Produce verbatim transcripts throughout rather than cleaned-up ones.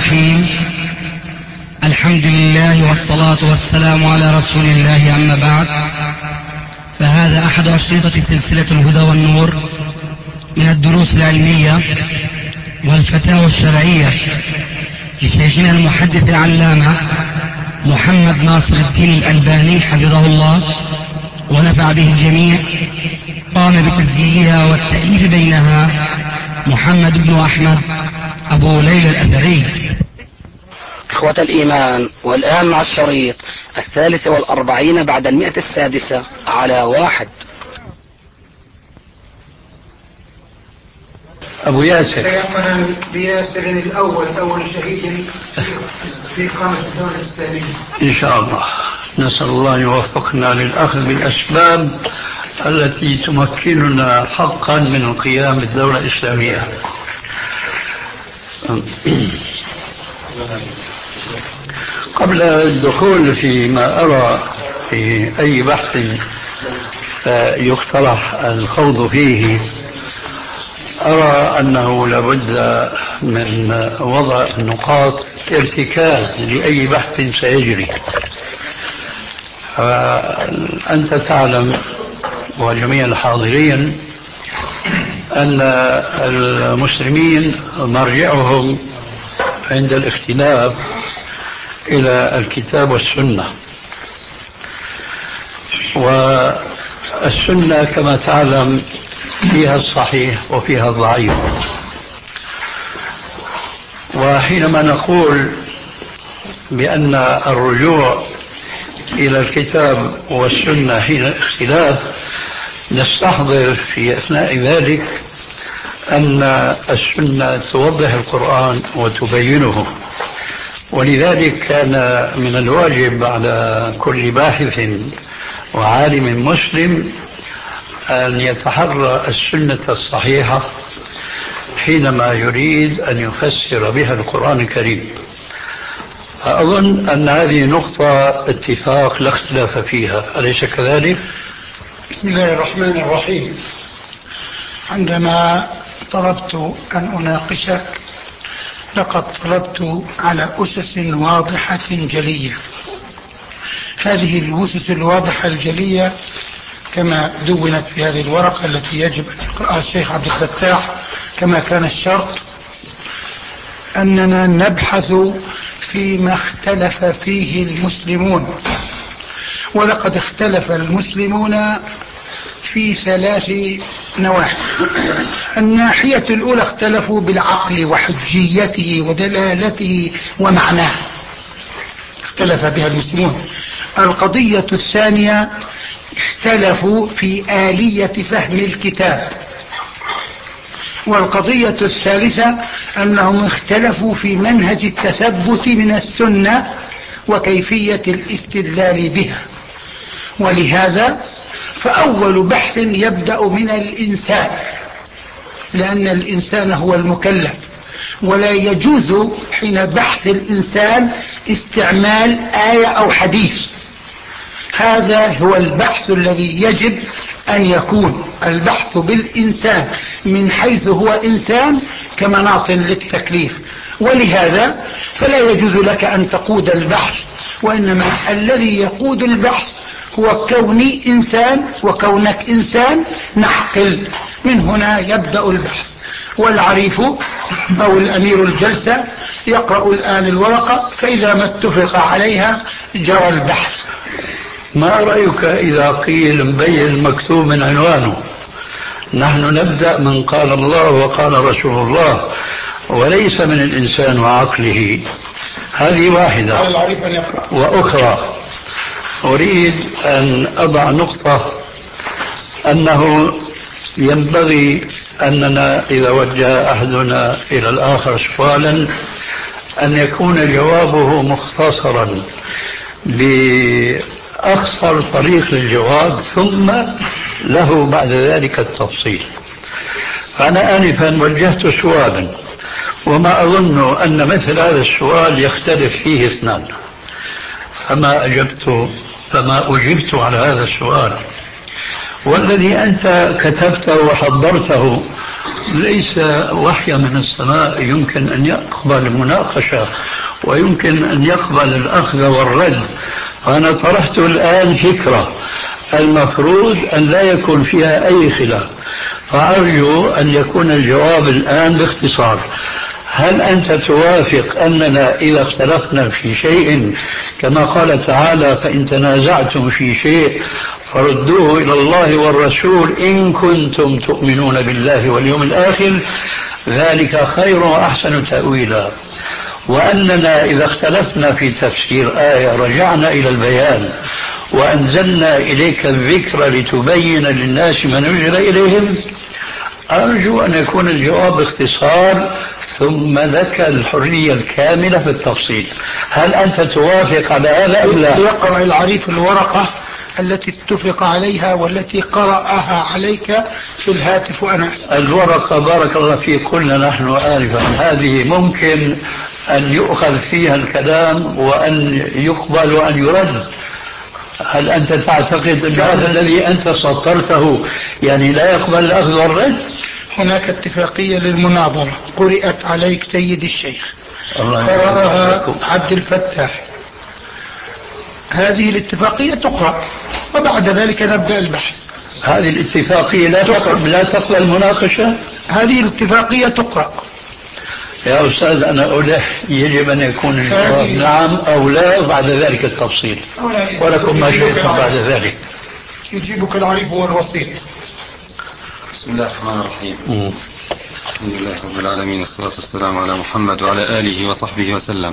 الرحيم. الحمد لله والصلاة والسلام على رسول الله، أما بعد، فهذا أحد أشرطة سلسلة الهدى والنور من الدروس العلمية والفتاوى الشرعية لشيخنا المحدث العلامة محمد ناصر الدين الألباني حفظه الله ونفع به الجميع. قام بتسجيلها والتأليف بينها محمد بن أحمد أبو ليلى الأثري. إخوة الإيمان، والآن مع الشريط الثالث والأربعين بعد المئة السادسة على واحد. أبو ياسر تيمنا بياسر الأول أول شهيد في إقامة الدولة الإسلامية إن شاء الله. نسأل الله أن يوفقنا للأخذ بالأسباب التي تمكننا حقا من القيام بالدولة الإسلامية. قبل الدخول فيما أرى في أي بحث يقترح الخوض فيه، أرى أنه لابد من وضع نقاط ارتكاز لأي بحث سيجري. أنت تعلم وجميع الحاضرين أن المسلمين مرجعهم عند الاختلاف إلى الكتاب والسنة، والسنة كما تعلم فيها الصحيح وفيها الضعيف. وحينما نقول بأن الرجوع إلى الكتاب والسنة حين الاختلاف، نستحضر في أثناء ذلك أن السنة توضح القرآن وتبينه، ولذلك كان من الواجب على كل باحث وعالم مسلم أن يتحرى السنة الصحيحة حينما يريد أن يفسر بها القرآن الكريم. أظن أن هذه نقطة اتفاق لا اختلاف فيها، أليس كذلك؟ بسم الله الرحمن الرحيم. عندما طلبت أن أناقشك لقد طلبت على أسس واضحة جلية. هذه الأسس الواضحة الجلية كما دونت في هذه الورقة التي يجب أن يقرأها الشيخ عبد الفتاح كما كان الشرط، أننا نبحث فيما اختلف فيه المسلمون، ولقد اختلف المسلمون في ثلاث نواحي. الناحية الأولى اختلفوا بالعقل وحجيته ودلالته ومعناه، اختلف بها المسلمون. القضية الثانية اختلفوا في آلية فهم الكتاب. والقضية الثالثة أنهم اختلفوا في منهج التثبت من السنة وكيفية الاستدلال بها. ولهذا فأول بحث يبدأ من الإنسان، لأن الإنسان هو المكلف، ولا يجوز حين بحث الإنسان استعمال آية أو حديث. هذا هو البحث الذي يجب أن يكون البحث بالإنسان من حيث هو إنسان كمناط للتكليف. ولهذا فلا يجوز لك أن تقود البحث، وإنما الذي يقود البحث هو كوني إنسان وكونك إنسان نعقل. من هنا يبدأ البحث. والعريف أو الأمير الجلسة يقرأ الآن الورقة، فإذا ما اتفق عليها جرى البحث. ما رأيك إذا قيل مبين مكتوب من عنوانه؟ نحن نبدأ من قال الله وقال رسول الله، وليس من الإنسان وعقله. هذه واحدة. وأخرى أريد أن أضع نقطة، أنه ينبغي أننا إذا وجه أحدنا إلى الآخر سؤالا أن يكون جوابه مختصرا بأخصر طريق للجواب، ثم له بعد ذلك التفصيل. فأنا آنفا وجهت سؤالا، وما أظن أن مثل هذا السؤال يختلف فيه اثنان، فما أجبت فما أجبت على هذا السؤال. والذي أنت كتبته وحضرته ليس وحي من السماء يمكن أن يقبل المناقشة ويمكن أن يقبل الأخذ والرد. أنا طرحت الآن فكرة المفروض أن لا يكون فيها أي خلاف، فأرجو أن يكون الجواب الآن باختصار. هل أنت توافق أننا إذا اختلفنا في شيء كما قال تعالى فإن تنازعتم في شيء فردوه إلى الله والرسول إن كنتم تؤمنون بالله واليوم الآخر ذلك خير وأحسن تأويلا، وأننا إذا اختلفنا في تفسير آية رجعنا إلى البيان وأنزلنا إليك الذكر لتبين للناس ما نزل إليهم؟ أرجو أن يكون الجواب باختصار ثم لك الحرية الكاملة في التفصيل. هل أنت توافق على هذا أو لا؟ يقرأ العريف الورقة التي اتفق عليها والتي قرأها عليك في الهاتف وأنا أسأل. الورقة بارك الله فيك قلنا نحن آنفا هذه ممكن أن يؤخذ فيها الكلام وأن يقبل وأن يرد. هل أنت تعتقد أن هذا الذي أنت سطرته يعني لا يقبل الأخذ والرد؟ هناك اتفاقية للمناظرة قرأت عليك سيد الشيخ، قرأها عبد الفتاح، هذه الاتفاقية تقرأ وبعد ذلك نبدأ البحث. هذه الاتفاقية لا تقبل لا تقبل المناقشة؟ هذه الاتفاقية تقرأ يا أستاذ. أنا ألح يجب أن يكون الجواب نعم أو لا وبعد ذلك التفصيل، ولكم ما شئتم بعد ذلك. يجيبك العريف هو الوسيط. بسم الله الرحمن الرحيم. الحمد لله رب العالمين والصلاة والسلام على محمد وعلى آله وصحبه وسلم.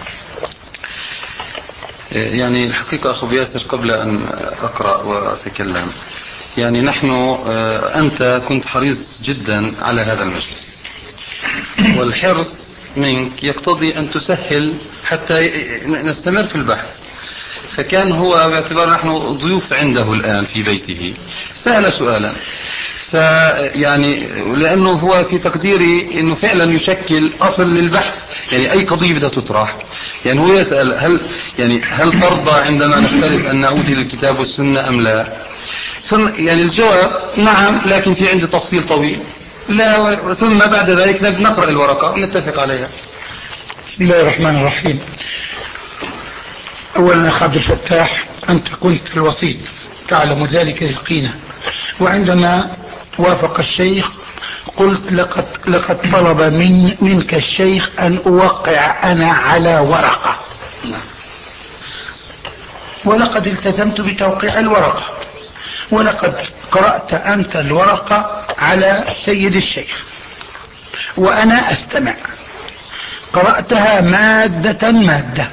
يعني الحقيقة أخو ياسر قبل أن أقرأ وأتكلم يعني نحن أنت كنت حريص جدا على هذا المجلس، والحرص منك يقتضي أن تسهل حتى نستمر في البحث. فكان هو باعتبار نحن ضيوف عنده الآن في بيته سأل سؤالا، فيعني لأنه هو في تقديري أنه فعلا يشكل أصل للبحث، يعني أي قضية بدها تطرح يعني هو يسأل هل يعني هل ترضى عندما نختلف أن نعود إلى الكتاب والسنة أم لا؟ ثم يعني الجواب نعم، لكن في عندي تفصيل طويل لا، ثم بعد ذلك نقرأ الورقة ونتفق عليها. بسم الله الرحمن الرحيم. أولا أخ عبد الفتاح، أنت كنت الوسيط تعلم ذلك يقينا، وعندما وافق الشيخ قلت لقد, لقد طلب من منك الشيخ أن أوقع أنا على ورقة، ولقد التزمت بتوقيع الورقة، ولقد قرأت أنت الورقة على سيد الشيخ وأنا أستمع، قرأتها مادة مادة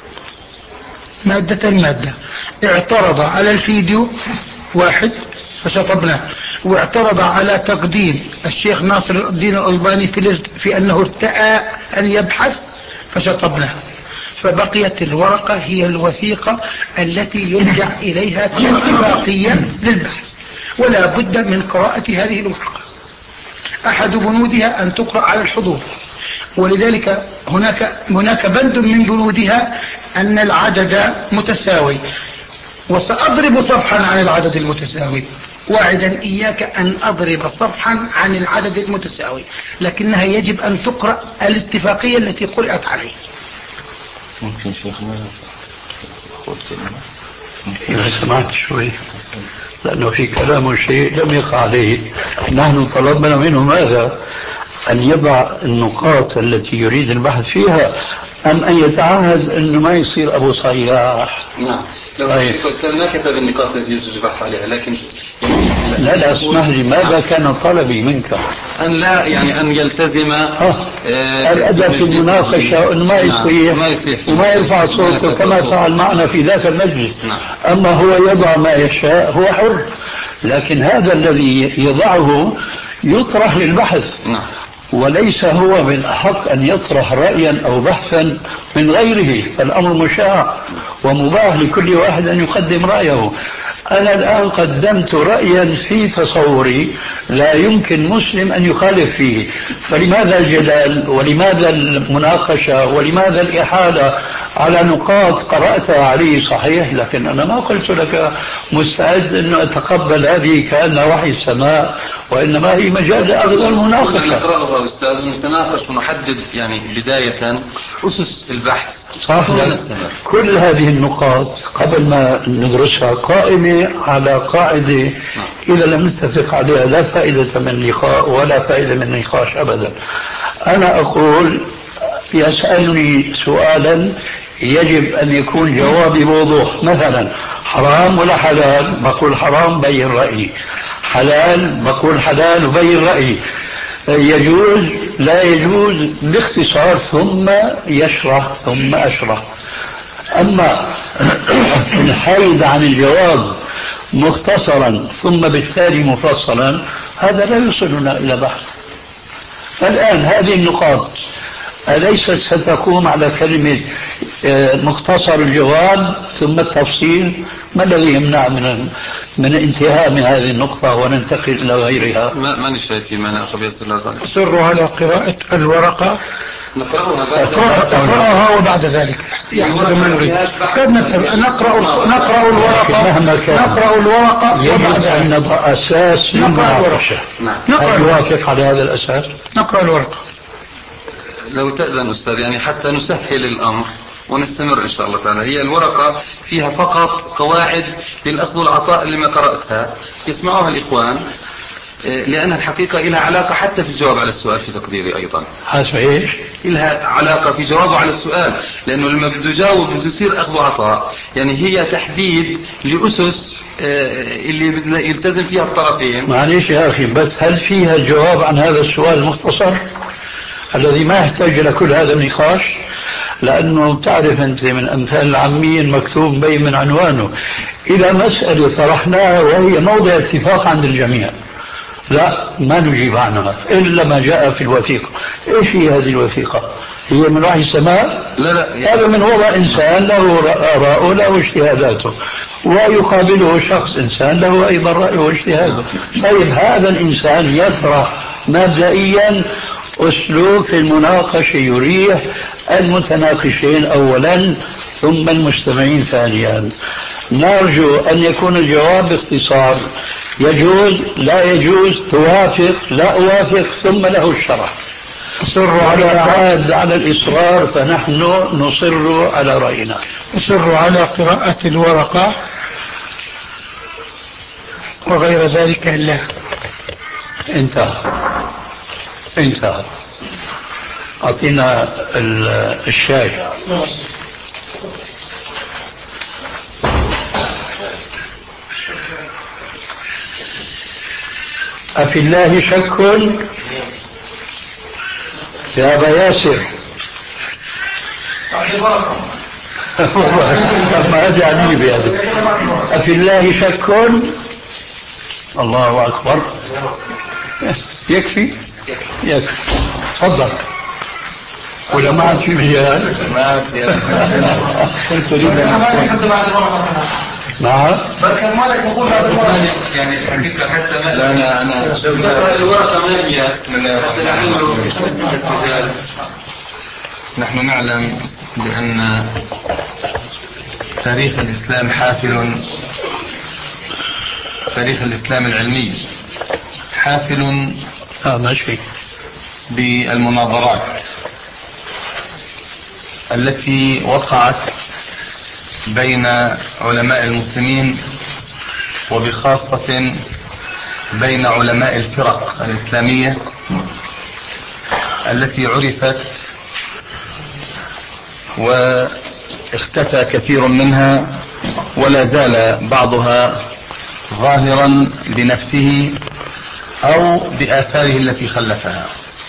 مادة مادة. اعترض على الفيديو واحد فشطبناه، واعترض على تقديم الشيخ ناصر الدين الألباني في, في أنه ارتأى أن يبحث فشطبناه، فبقيت الورقة هي الوثيقة التي يرجع إليها كاتفاقية للبحث، ولا بد من قراءة هذه الورقة. أحد بنودها أن تقرأ على الحضور، ولذلك هناك هناك بند من بنودها أن العدد متساوي، وسأضرب صفحا عن العدد المتساوي، واعدا إياك أن أضرب صفحا عن العدد المتساوي، لكنها يجب أن تقرأ الاتفاقية التي قرأت عليه. ممكن شيخنا خذ كلمة إذا سمعت شوي، لأنه في كلام شيء لم يقع عليه. نحن طلبنا منه ماذا؟ أن يضع النقاط التي يريد البحث فيها، أم أن يتعهد أنه ما يصير أبو صياح. نعم، لو الأستاذ ما كتب النقاط التي يجب البحث عليها، لكن لا لا اسمح لي، ماذا كان طلبي منك؟ أن لا يعني أن يلتزم آه. الأدب في المناقشة أنه ما يصيح ما يصيح وما يرفع صوته كما فعل معنا في ذاك المجلس. نعم. أما هو يضع ما يشاء هو حر، لكن هذا الذي يضعه يطرح للبحث. نعم. وليس هو من أحق أن يطرح رأيا أو بحثا من غيره، فالأمر مشاع ومباح لكل واحد أن يقدم رأيه. أنا الآن قدمت رأيا في تصوري لا يمكن مسلم أن يخالف فيه، فلماذا الجدال ولماذا المناقشة ولماذا الإحالة على نقاط قرأتها علي صحيح، لكن أنا ما قلت لك مستعد أن أتقبل هذه كأنها وحي السماء، وإنما هي مجال أخذ المناقشة. نقرأها أستاذ، نتناقش ونحدد يعني بداية أسس البحث. صح. كل هذه النقاط قبل ما ندرسها قائمة على قاعدة إذا لم نتفق عليها لا فائدة من اللقاء ولا فائدة من النقاش أبدا. أنا أقول يسألني سؤالا يجب أن يكون جوابي بوضوح، مثلا حرام ولا حلال؟ بقول حرام بين رأيي، حلال بقول حلال وبين رأيي، يجوز لا يجوز باختصار ثم يشرح ثم أشرح. أما الحيد عن الجواب مختصرا ثم بالتالي مفصلا هذا لا يوصلنا إلى بحث. الآن هذه النقاط أليست ستقوم على كلمة مختصر الجواب ثم التفصيل؟ ما الذي يمنع من من انتهاء من هذه النقطة وننتقل إلى غيرها؟ ما ماني شايف في مانع أخي ياسر. أصر على قراءة الورقة، نقرأها بعد نقرأها وبعد ذلك يحدث ما نريد. نقرأ نقرأ الورقة نقرأ الورقة يجب أن نضع أساس للمناقشة. هل يوافق على هذا الأساس؟ نقرأ الورقة لو تأذن أستاذ، يعني حتى نسهل الأمر ونستمر إن شاء الله تعالى. هي الورقة فيها فقط قواعد للأخذ والعطاء اللي ما قرأتها يسمعوها الإخوان، لأن الحقيقة لها علاقة حتى في الجواب على السؤال في تقديري أيضا. حسب إيش؟ لها علاقة في جوابه على السؤال، لأنه لما بده يجاوب بده يصير أخذ وعطاء، يعني هي تحديد لأسس اللي يلتزم فيها الطرفين. معليش يا أخي، بس هل فيها الجواب عن هذا السؤال المختصر الذي ما يحتاج إلى كل هذا النقاش؟ لأنه تعرف أنت من أمثال العاميين مكتوب بين من عنوانه إلى مسألة طرحناها وهي موضع اتفاق عند الجميع، لا ما نجيب عنها إلا ما جاء في الوثيقة. إيش هي هذه الوثيقة؟ هي من وحي السماء؟ لا لا، هذا من وضع إنسان له آراءه له اجتهاداته، ويقابله شخص إنسان له أيضا رأيه واجتهاده. طيب هذا الإنسان يطرح مبدئيا أسلوب في المناقشة يريح المتناقشين أولا ثم المستمعين ثانيا. نرجو أن يكون الجواب باختصار، يجوز لا يجوز، توافق لا أوافق، ثم له الشرح. أصر على عاد على الإصرار فنحن نصر على رأينا. أصر على قراءة الورقة وغير ذلك. لا انتهى انتهى. أعطينا الشاي. أفي الله شك يا أبا ياسر؟ ما أدري عني بهذا. أفي الله شك؟ الله أكبر. يكفي يكفي. تفضل. ولا ما عاد في مجال؟ ما عاد في. كنت تريد نعم. بس كان مالك نقول بعد المرة يعني حقيقة حتى ما. لا أنا أنا الورقة ما هي. بسم الله الرحمن الرحيم. نحن نعلم بأن تاريخ الإسلام حافل، تاريخ الإسلام العلمي حافل آه ماشي بالمناظرات التي وقعت بين علماء المسلمين، وبخاصة بين علماء الفرق الإسلامية التي عرفت واختفى كثير منها، ولا زال بعضها ظاهرا بنفسه أو بآثاره التي خلفها.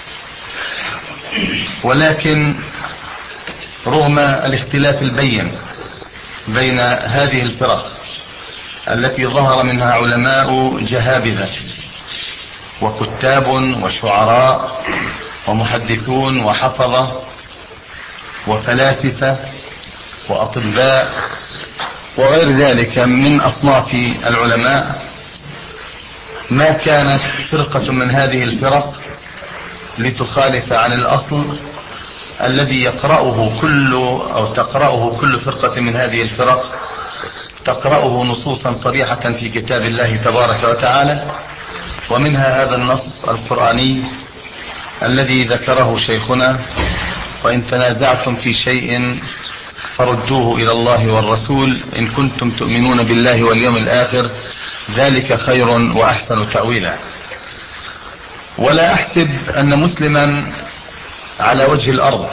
ولكن رغم الاختلاف البين بين هذه الفرق التي ظهر منها علماء جهابذة وكتاب وشعراء ومحدثون وحفظة وفلاسفة وأطباء وغير ذلك من أصناف العلماء، ما كانت فرقة من هذه الفرق لتخالف عن الأصل الذي يقرأه كل أو تقرأه كل فرقة من هذه الفرق تقرأه نصوصا صريحة في كتاب الله تبارك وتعالى، ومنها هذا النص القرآني الذي ذكره شيخنا: وإن تنازعتم في شيء فردوه إلى الله والرسول إن كنتم تؤمنون بالله واليوم الآخر ذلك خير وأحسن تأويلا. ولا أحسب أن مسلما على وجه الأرض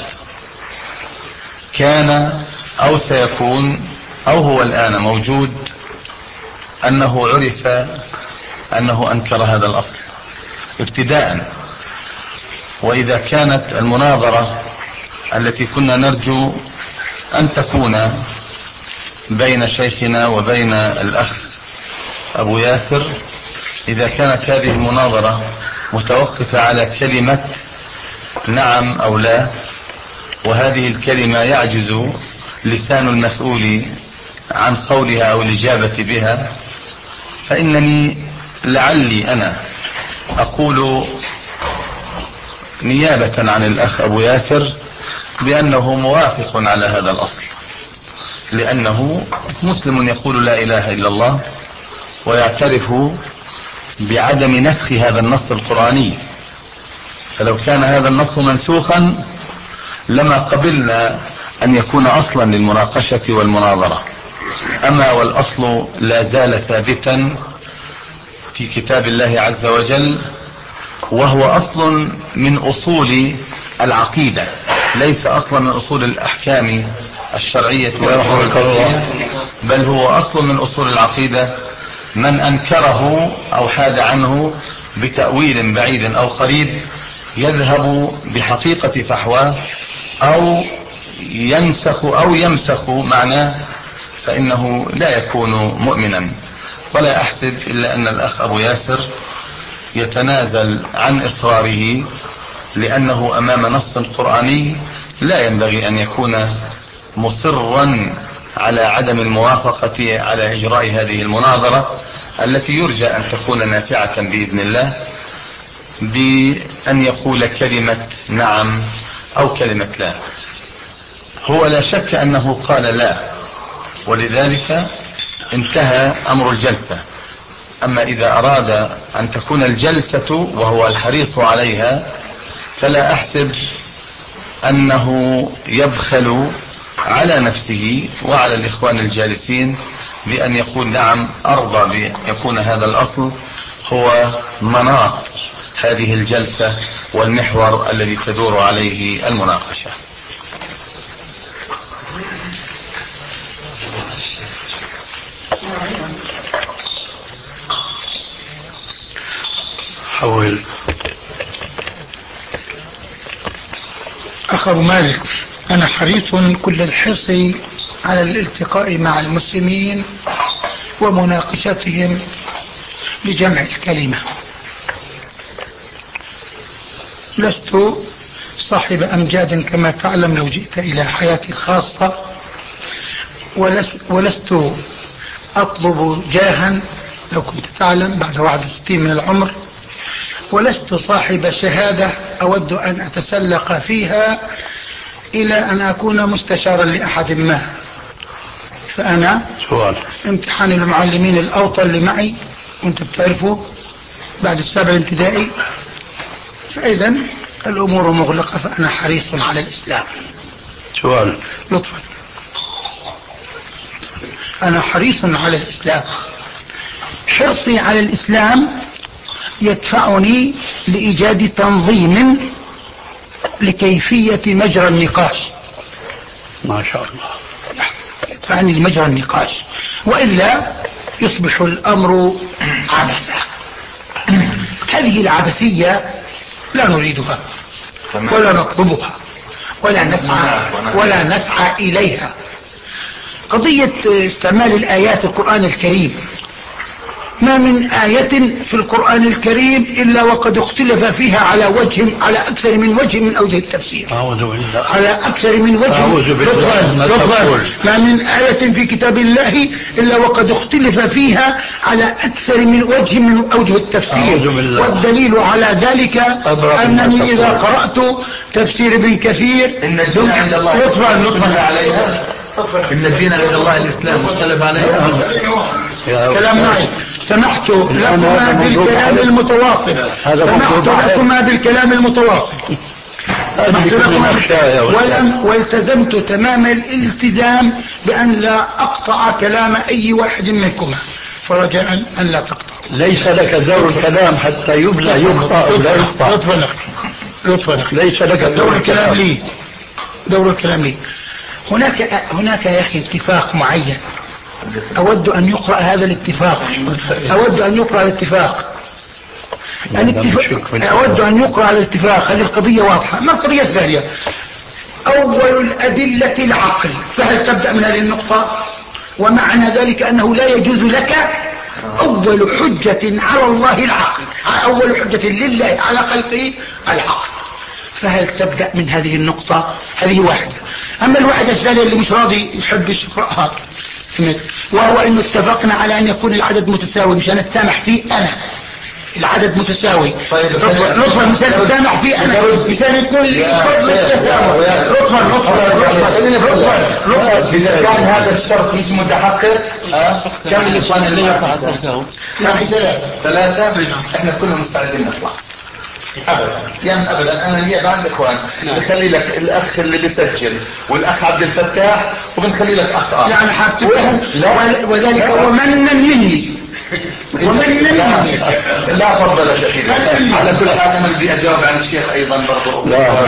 كان أو سيكون أو هو الآن موجود أنه عرف أنه أنكر هذا الأصل ابتداء. وإذا كانت المناظرة التي كنا نرجو أن تكون بين شيخنا وبين الأخ أبو ياسر، إذا كانت هذه المناظرة متوقفة على كلمة نعم أو لا، وهذه الكلمة يعجز لسان المسؤول عن قولها أو الإجابة بها، فإنني لعلي أنا أقول نيابة عن الأخ أبو ياسر بأنه موافق على هذا الأصل، لأنه مسلم يقول لا إله إلا الله ويعترف بعدم نسخ هذا النص القرآني. فلو كان هذا النص منسوخا لما قبلنا أن يكون أصلا للمناقشة والمناظرة. أما والأصل لا زال ثابتا في كتاب الله عز وجل، وهو أصل من أصول العقيدة، ليس أصلا من أصول الأحكام الشرعية والفقهية، بل هو أصل من أصول العقيدة. من أنكره أو حاد عنه بتأويل بعيد أو قريب يذهب بحقيقة فحواه أو ينسخ أو يمسخ معناه، فإنه لا يكون مؤمنا. ولا أحسب إلا أن الأخ أبو ياسر يتنازل عن إصراره، لأنه أمام نص قرآني لا ينبغي أن يكون مصرا على عدم الموافقة على إجراء هذه المناظرة التي يرجى أن تكون نافعة بإذن الله، بأن يقول كلمة نعم أو كلمة لا. هو لا شك أنه قال لا، ولذلك انتهى أمر الجلسة. أما إذا أراد أن تكون الجلسة وهو الحريص عليها فلا أحسب أنه يبخل على نفسه وعلى الإخوان الجالسين بأن يقول نعم أرضى بأن يكون هذا الأصل هو مناط هذه الجلسة والمحور الذي تدور عليه المناقشة. حول أخ أبو مالك، أنا حريص كل الحرص على الالتقاء مع المسلمين ومناقشتهم لجمع الكلمة. لست صاحب أمجاد كما تعلم لو جئت إلى حياتي الخاصة، ولست أطلب جاها لو كنت تعلم بعد واحد وستين من العمر، ولست صاحب شهادة أود أن أتسلق فيها إلى أن أكون مستشارا لأحد ما. فأنا سؤال امتحان المعلمين الأوطى اللي معي وانت بتعرفه بعد السابع الابتدائي، فإذا الأمور مغلقة، فأنا حريص على الإسلام. سؤال لطفا، أنا حريص على الإسلام. حرصي على الإسلام يدفعني لإيجاد تنظيم لكيفية مجرى النقاش. ما شاء الله. يدفعني لمجرى النقاش، وإلا يصبح الأمر عبثا. هذه العبثية لا نريدها ولا نطلبها ولا نسعى ولا نسعى إليها. قضية استعمال الآيات القرآن الكريم ما من آية في القرآن الكريم إلا وقد اختلف فيها على وجه على أكثر من وجه من أوجه التفسير. أعوذ بالله. على أكثر من وجه. أعوذ بالله. ما تقول. ما من آية في كتاب الله إلا وقد اختلف فيها على أكثر من وجه من أوجه التفسير. والدليل على ذلك أنني إذا قرأت تفسير ابن كثير إن الدين عند الله لطفا لطفا عليها. إن الدين عند الله الإسلام مختلف عليها. كلام معي. سمحت لكما بالكلام المتواصل. سمحت لكما بالكلام المتواصل. سمحت لكما ولم والتزمت تمام الالتزام بأن لا أقطع كلام أي واحد منكما، فرجاء أن لا تقطع. ليس لك دور الكلام حتى يبلى يخطأ أو لا يخطأ. لطفا لطفا ليس لك دور الكلام لي. دور الكلام لي. هناك هناك يا أخي اتفاق معين، أود أن يقرأ هذا الاتفاق. أود أن يقرأ الاتفاق. الاتفاق أود أن يقرأ الاتفاق. هذه القضية واضحة. ما القضية الثانية؟ أول الأدلة العقل. فهل تبدأ من هذه النقطة؟ ومعنى ذلك أنه لا يجوز لك أول حجة على الله العقل. أول حجة لله على خلقه العقل. فهل تبدأ من هذه النقطة؟ هذه واحدة. أما الواحدة الثانية اللي مش راضي يحب يقرأها، وهو أنه اتفقنا على أن يكون العدد متساوي مشان نتسامح فيه. أنا العدد متساوي لطفا مشان نتسامح فيه أنا مشان يكون لي فضل التسامح. لطفا لطفا لطفا إذا كان هذا الشرط مش متحقق كم الإخوان اللي يقع أصبته؟ يعني ثلاثة ثلاثة. إحنا كلنا مستعدين نطلع ابدا يعني ابدا. انا لي بعض الاخوان بخلي لك الاخ اللي بيسجل والاخ عبد الفتاح وبنخلي لك اخ اخر يعني حاطط وذلك ومنا مني ومنا مني. لا فضل شيخي. على كل حال انا بدي اجاوب عن الشيخ ايضا برضه.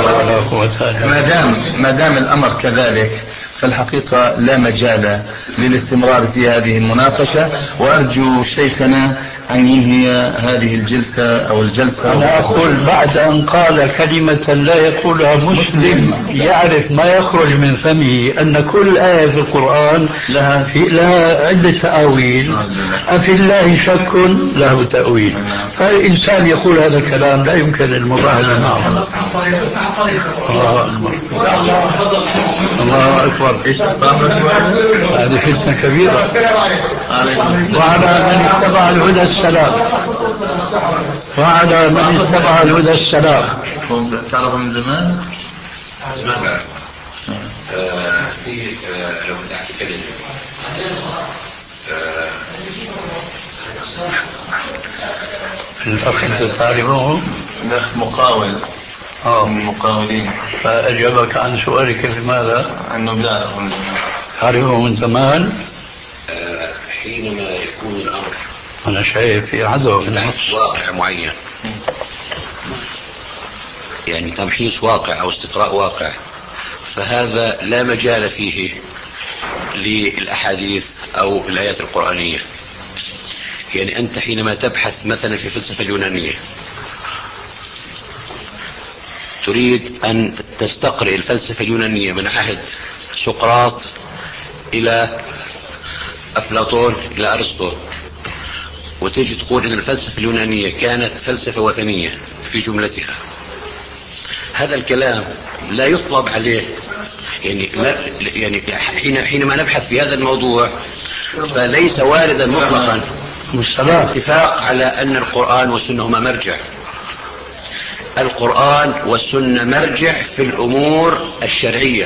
ما دام ما دام الامر كذلك فالحقيقة لا مجال للاستمرار في هذه المناقشة، وأرجو شيخنا أن ينهي هذه الجلسة أو الجلسة. أنا أقول بعد أن قال كلمة لا يقولها مسلم يعرف ما يخرج من فمه أن كل آية في القرآن لها, في لها عدة تأويل. أفي الله شك له تأويل. فالإنسان يقول هذا الكلام لا يمكن المباهلة معه. الله أكبر. الله أكبر. إيش صار؟ هذه فتنة كبيرة. وعلى من اتبع الهدى السلام. وعلى من اتبع الهدى السلام. تعرفوا من زمان؟ زمان بعرف. في لو كنت أحكي الأخ أنت تعرفه؟ نفس مقاول. آه. من المقاولين. فأجابك عن سؤالك لماذا؟ أنه بيعرفه من زمان. تعرفه من زمان؟ آه حينما يكون الأمر أنا شايف في عدو في النص واقع معين، يعني تمحيص واقع أو استقراء واقع، فهذا لا مجال فيه للأحاديث أو الآيات القرآنية. يعني أنت حينما تبحث مثلا في الفلسفة اليونانية تريد أن تستقرئ الفلسفة اليونانية من عهد سقراط إلى أفلاطون إلى أرسطو، وتجي تقول إن الفلسفة اليونانية كانت فلسفة وثنية في جملتها. هذا الكلام لا يطلب عليه. يعني يعني حين حينما نبحث في هذا الموضوع فليس واردا مطلقا الاتفاق على أن القرآن والسنة هما مرجع. القرآن والسنة مرجع في الأمور الشرعية.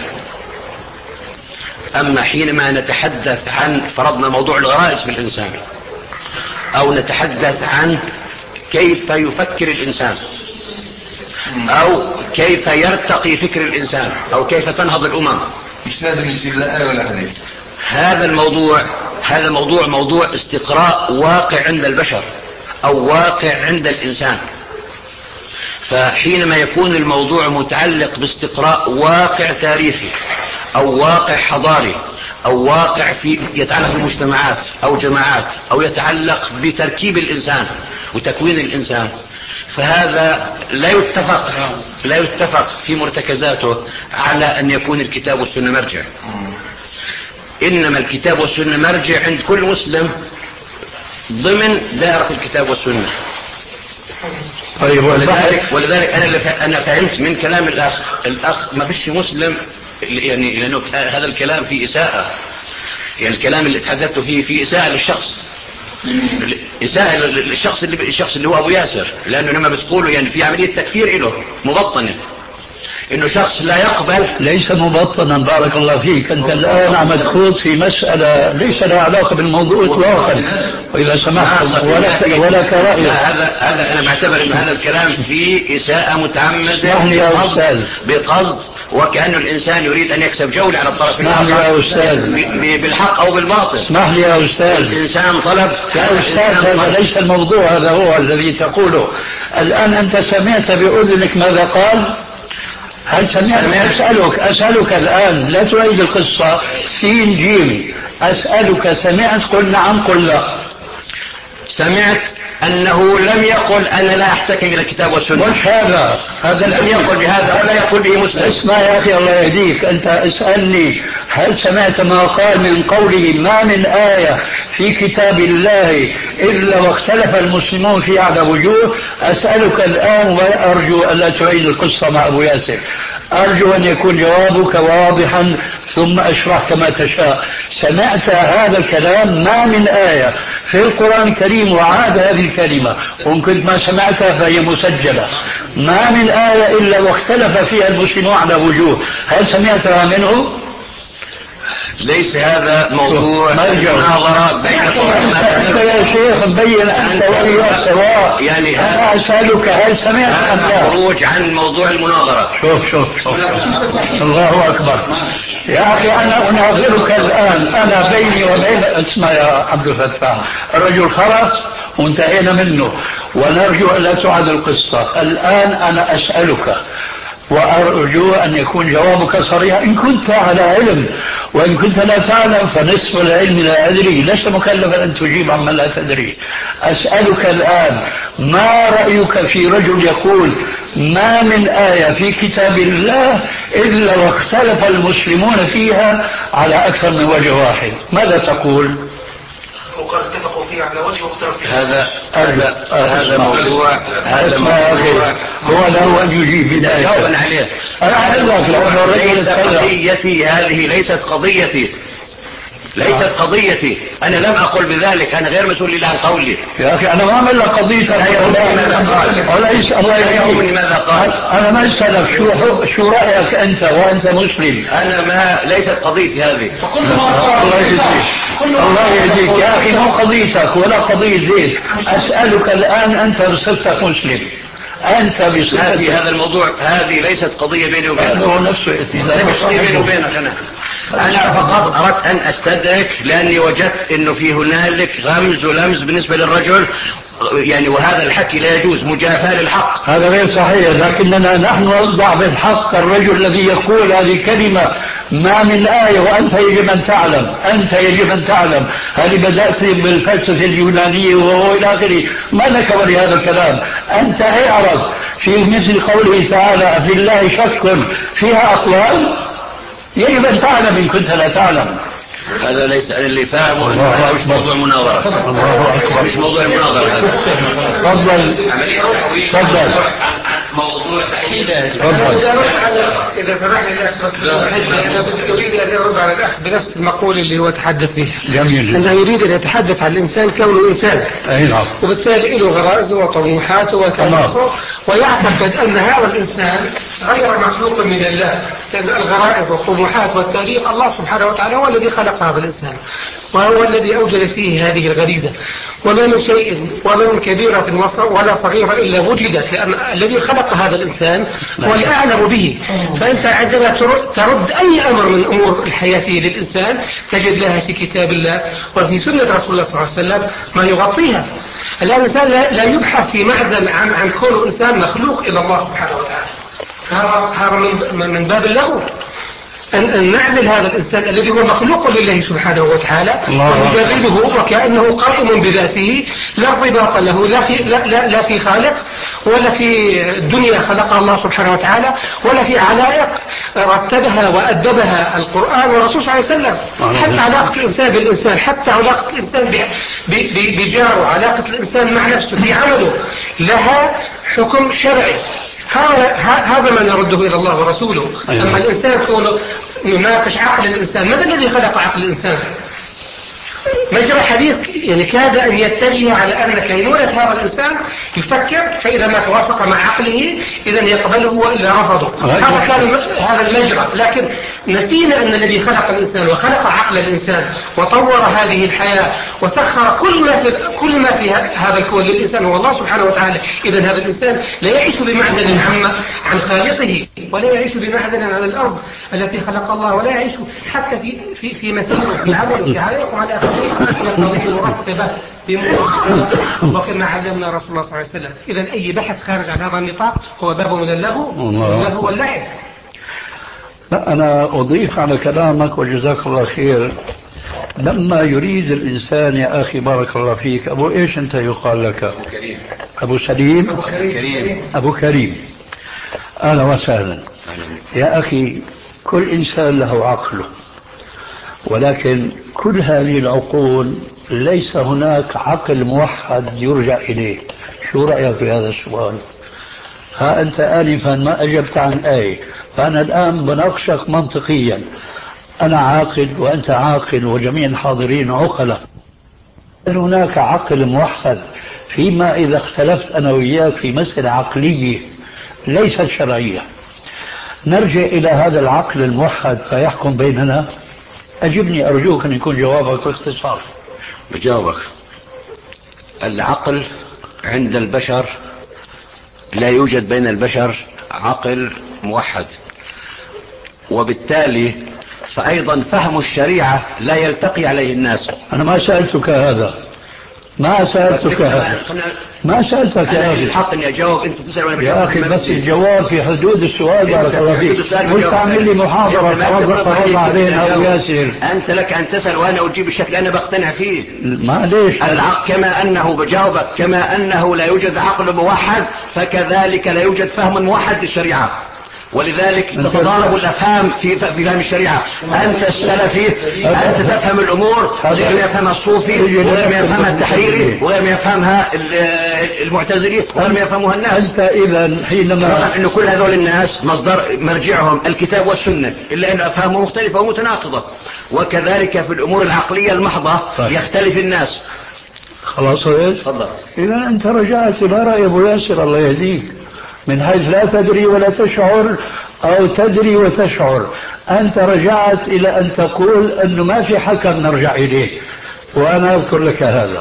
أما حينما نتحدث عن فرضنا موضوع الغرائز في الإنسان، أو نتحدث عن كيف يفكر الإنسان، أو كيف يرتقي فكر الإنسان، أو كيف تنهض الأمم، مش لازم يجيب لا آية ولا حديث. هذا الموضوع هذا موضوع موضوع استقراء واقع عند البشر أو واقع عند الإنسان. فحينما يكون الموضوع متعلق باستقراء واقع تاريخي أو واقع حضاري أو واقع في يتعلق بمجتمعات أو جماعات أو يتعلق بتركيب الإنسان وتكوين الإنسان، فهذا لا يتفق لا يتفق في مرتكزاته على أن يكون الكتاب والسنة مرجع. إنما الكتاب والسنة مرجع عند كل مسلم ضمن دائرة الكتاب والسنة. طيب ولذلك, ولذلك أنا اللي أنا فهمت من كلام الأخ الأخ ما فيش مسلم يعني لأنه هذا الكلام فيه إساءة، يعني الكلام اللي تحدثته فيه فيه إساءة للشخص، إساءة للشخص اللي الشخص اللي هو أبو ياسر، لأنه لما بتقولوا يعني في عملية تكفير له مبطنة، إنه شخص لا يقبل. ليس مبطنا بارك الله فيك، أنت الآن عم تخوض في مسألة ليس لها علاقة بالموضوع إطلاقا، وإذا سمحت ولك ولك رأي. هذا هذا أنا بعتبر إن هذا الكلام فيه إساءة متعمدة بقصد, بقصد وكأنه الإنسان يريد أن يكسب جولة على الطرف الآخر بالحق أو بالباطل. اسمح لي يا أستاذ. الإنسان طلب يا أستاذ هذا ليس الموضوع، هذا هو الذي تقوله الآن. أنت سمعت بأذنك ماذا قال؟ هل سمعت؟ أسألك أسألك الآن، لا تعيد القصة سين جيم، أسألك سمعت؟ قل نعم قل لا. سمعت أنه لم يقل أنا لا أحتكم إلى الكتاب والسنة. مش هذا هذا لم يقل بهذا ولا يقول به مسلم. اسمع يا أخي الله يهديك، أنت اسألني هل سمعت ما قال من قوله ما من آية في كتاب الله إلا واختلف المسلمون فيه على وجوه؟ أسألك الآن وأرجو ألا تعيد القصة مع أبو ياسر، أرجو أن يكون جوابك واضحا ثم أشرح كما تشاء. سمعت هذا الكلام ما من آية في القرآن الكريم، وعاد هذه الكلمة وإن كنت ما سمعتها فهي مسجلة، ما من آية إلا واختلف فيها المسلمون على وجوه، هل سمعتها منه؟ ليس هذا موضوع مناظرة بينكم. أنت يا شيخ مبين أنت وإياه سواء، يعني أنا أسألك هل سمعت أم لا؟ خروج عن موضوع المناظرة. شوف شوف شوف الله أكبر يا أخي، أنا أناظرك الآن، أنا بيني وبين اسمع يا عبد الفتاح، الرجل خلص وانتهينا منه، ونرجو أن لا تعاد القصة. الآن أنا أسألك وأرجو أن يكون جوابك صريحا، إن كنت على علم، وإن كنت لا تعلم فنصف العلم لا أدري، لست مكلفا أن تجيب عما لا تدري. أسألك الآن ما رأيك في رجل يقول ما من آية في كتاب الله إلا واختلف المسلمون فيها على أكثر من وجه واحد، ماذا تقول؟ وقد اتفقوا فيه على وجه واختلفوا فيه. هذا هذا هذا موضوع هذا موضوع هو له أن يجيب بداية جوابا عليه. ليس قضيتي هذه، ليست قضيتي ليست قضيتي، أنا لم أقل بذلك، أنا غير مسؤول إلا عن قولي. يا أخي أنا ما أعمل لك قضيتك وليس الله يهمني ماذا قال. أنا ما أسألك شو شو رأيك أنت وأنت مسلم. أنا ما ليست قضيتي هذه. الله يهديك الله يهديك يا أخي، مو قضيتك ولا قضية زيد. أسألك الآن أنت بصفتك مسلم، أنت بصفتك هذا الموضوع، هذه ليست قضية بيني وبينك. هذا هو نفسه يأتي قضية بيني وبينك. أنا أنا فقط أردت أن أستدرك، لأني وجدت أنه في هنالك غمز ولمز بالنسبة للرجل، يعني وهذا الحكي لا يجوز، مجافاة للحق. هذا غير صحيح، لكننا نحن نصدع بالحق. الرجل الذي يقول هذه كلمة ما من آية وأنت يجب أن تعلم، أنت يجب أن تعلم، هذه بدأت بالفلسفة اليونانية وهو إلى آخره، ما لك ولهذا الكلام. أنت اعرض في مثل قوله تعالى في الله شك فيها أقوال، يجب أن تعلم إن كنت لا تعلم. هذا ليس أنا اللي فاهمه، هذا مش موضوع مناظرة. الله أكبر، مش موضوع المناظرة هذا. تفضل تفضل موضوع تحليل. إذا سمحني الأخ بس أريد أن أرد على الأخ بنفس المقولة اللي هو تحدث فيها. جميل. أنه يريد أن يتحدث عن الإنسان كونه إنسان، أي نعم، وبالتالي له غرائزه وطموحاته وتاريخه، ويعتقد أن هذا الإنسان غير مخلوق من الله، لأن الغرائز والطموحات والتاريخ الله سبحانه وتعالى هو الذي خلق هذا الإنسان، وهو الذي أوجد فيه هذه الغريزة، وما من شيء وما من كبيرة ولا صغيرة إلا وجدت، لأن الذي خلق هذا الإنسان هو الأعلم به. فأنت عندما ترد أي أمر من أمور الحياة للإنسان تجد لها في كتاب الله وفي سنة رسول الله صلى الله عليه وسلم ما يغطيها. الآن الإنسان لا يبحث في معزل عن عن كونه إنسان مخلوق إلى الله سبحانه وتعالى، هذا من من باب اللغو، أن نعزل هذا الإنسان الذي هو مخلوق لله سبحانه وتعالى ونجرده وكأنه قائم بذاته، لا ارتباط له لا في, لا, لا, لا في خالق ولا في الدنيا خلقها الله سبحانه وتعالى ولا في علائق رتبها وأدبها القرآن والرسول صلى الله عليه وسلم. حتى علاقة الإنسان بالإنسان، حتى علاقة الإنسان بجاره، علاقة الإنسان مع نفسه في عمله لها حكم شرعي. هذا ما نرده إلى الله ورسوله. أما الإنسان يقول نناقش عقل الإنسان، ماذا الذي خلق عقل الإنسان؟ مجرى حديث يعني كاد أن يتجه على أن كينونة هذا الإنسان يفكر، فإذا ما توافق مع عقله إذا يقبله وإلا رفضه. هذا كان هذا المجرى. لكن نسينا أن الذي خلق الإنسان وخلق عقل الإنسان وطور هذه الحياة وسخر كل ما في كل ما في هذا الكون للإنسان هو الله سبحانه وتعالى. إذا هذا الإنسان لا يعيش بمعزل عن عن خالقه، ولا يعيش بمعزل عن الأرض التي خلق الله، ولا يعيش حتى في في في مسيره في عمله في حياته على آخره قضية مرتبة وكما علمنا رسول الله صلى الله عليه وسلم. إذا أي بحث خارج عن هذا النطاق هو باب من اللهو واللهو واللعب. لا، أنا أضيف على كلامك وجزاك الله خير. لما يريد الإنسان يا أخي بارك الله فيك، أبو إيش أنت يقال لك؟ أبو كريم. أبو سليم؟ أبو كريم. أبو كريم، أهلا وسهلا. يا أخي كل إنسان له عقله، ولكن كل هذه العقول ليس هناك عقل موحد يرجع إليه. شو رأيك في هذا السؤال؟ ها أنت آنفا ما أجبت عن آية، فأنا الآن بناقشك منطقيا. أنا عاقل وأنت عاقل وجميع الحاضرين عقلاء. هل هناك عقل موحد فيما إذا اختلفت أنا وياك في مسألة عقلية ليست شرعية نرجع إلى هذا العقل الموحد فيحكم بيننا؟ أجبني أرجوك أن يكون جوابك باختصار. بجاوبك. العقل عند البشر لا يوجد بين البشر عقل موحد، وبالتالي فأيضا فهم الشريعة لا يلتقي عليه الناس. أنا ما سألتك هذا، ما سألتك هذا، ما سألتك يا أخي. الحق إني أجاوب، أنت تسأل وأنا بجاوب يا أخي، بس الجواب في حدود السؤال بارك الله فيك. مش تعمل لي محاضرة توظف علينا أبو ياسر. أنت لك أن تسأل وأنا أجيب بالشكل أنا بقتنع فيه. معليش. العقل كما أنه بجاوبك كما أنه لا يوجد عقل موحد فكذلك لا يوجد فهم موحد للشريعة، ولذلك تتضارب الأفهام في فهم الشريعة. أنت السلفي أنت تفهم الأمور غير ما يفهمها الصوفي وغير ما يفهمها التحريري وغير ما يفهمها المعتزلي وغير ما يفهمها الناس. أنت إذا حينما إنه كل هذول الناس مصدر مرجعهم الكتاب والسنة إلا أن أفهامهم مختلفة ومتناقضة، وكذلك في الأمور العقلية المحضة يختلف الناس. خلاص تفضل. إذا أنت رجعت إلى رأي أبو ياسر الله يهديك، من حيث لا تدري ولا تشعر أو تدري وتشعر. أنت رجعت إلى أن تقول أنه ما في حكم نرجع إليه، وأنا أذكر لك هذا.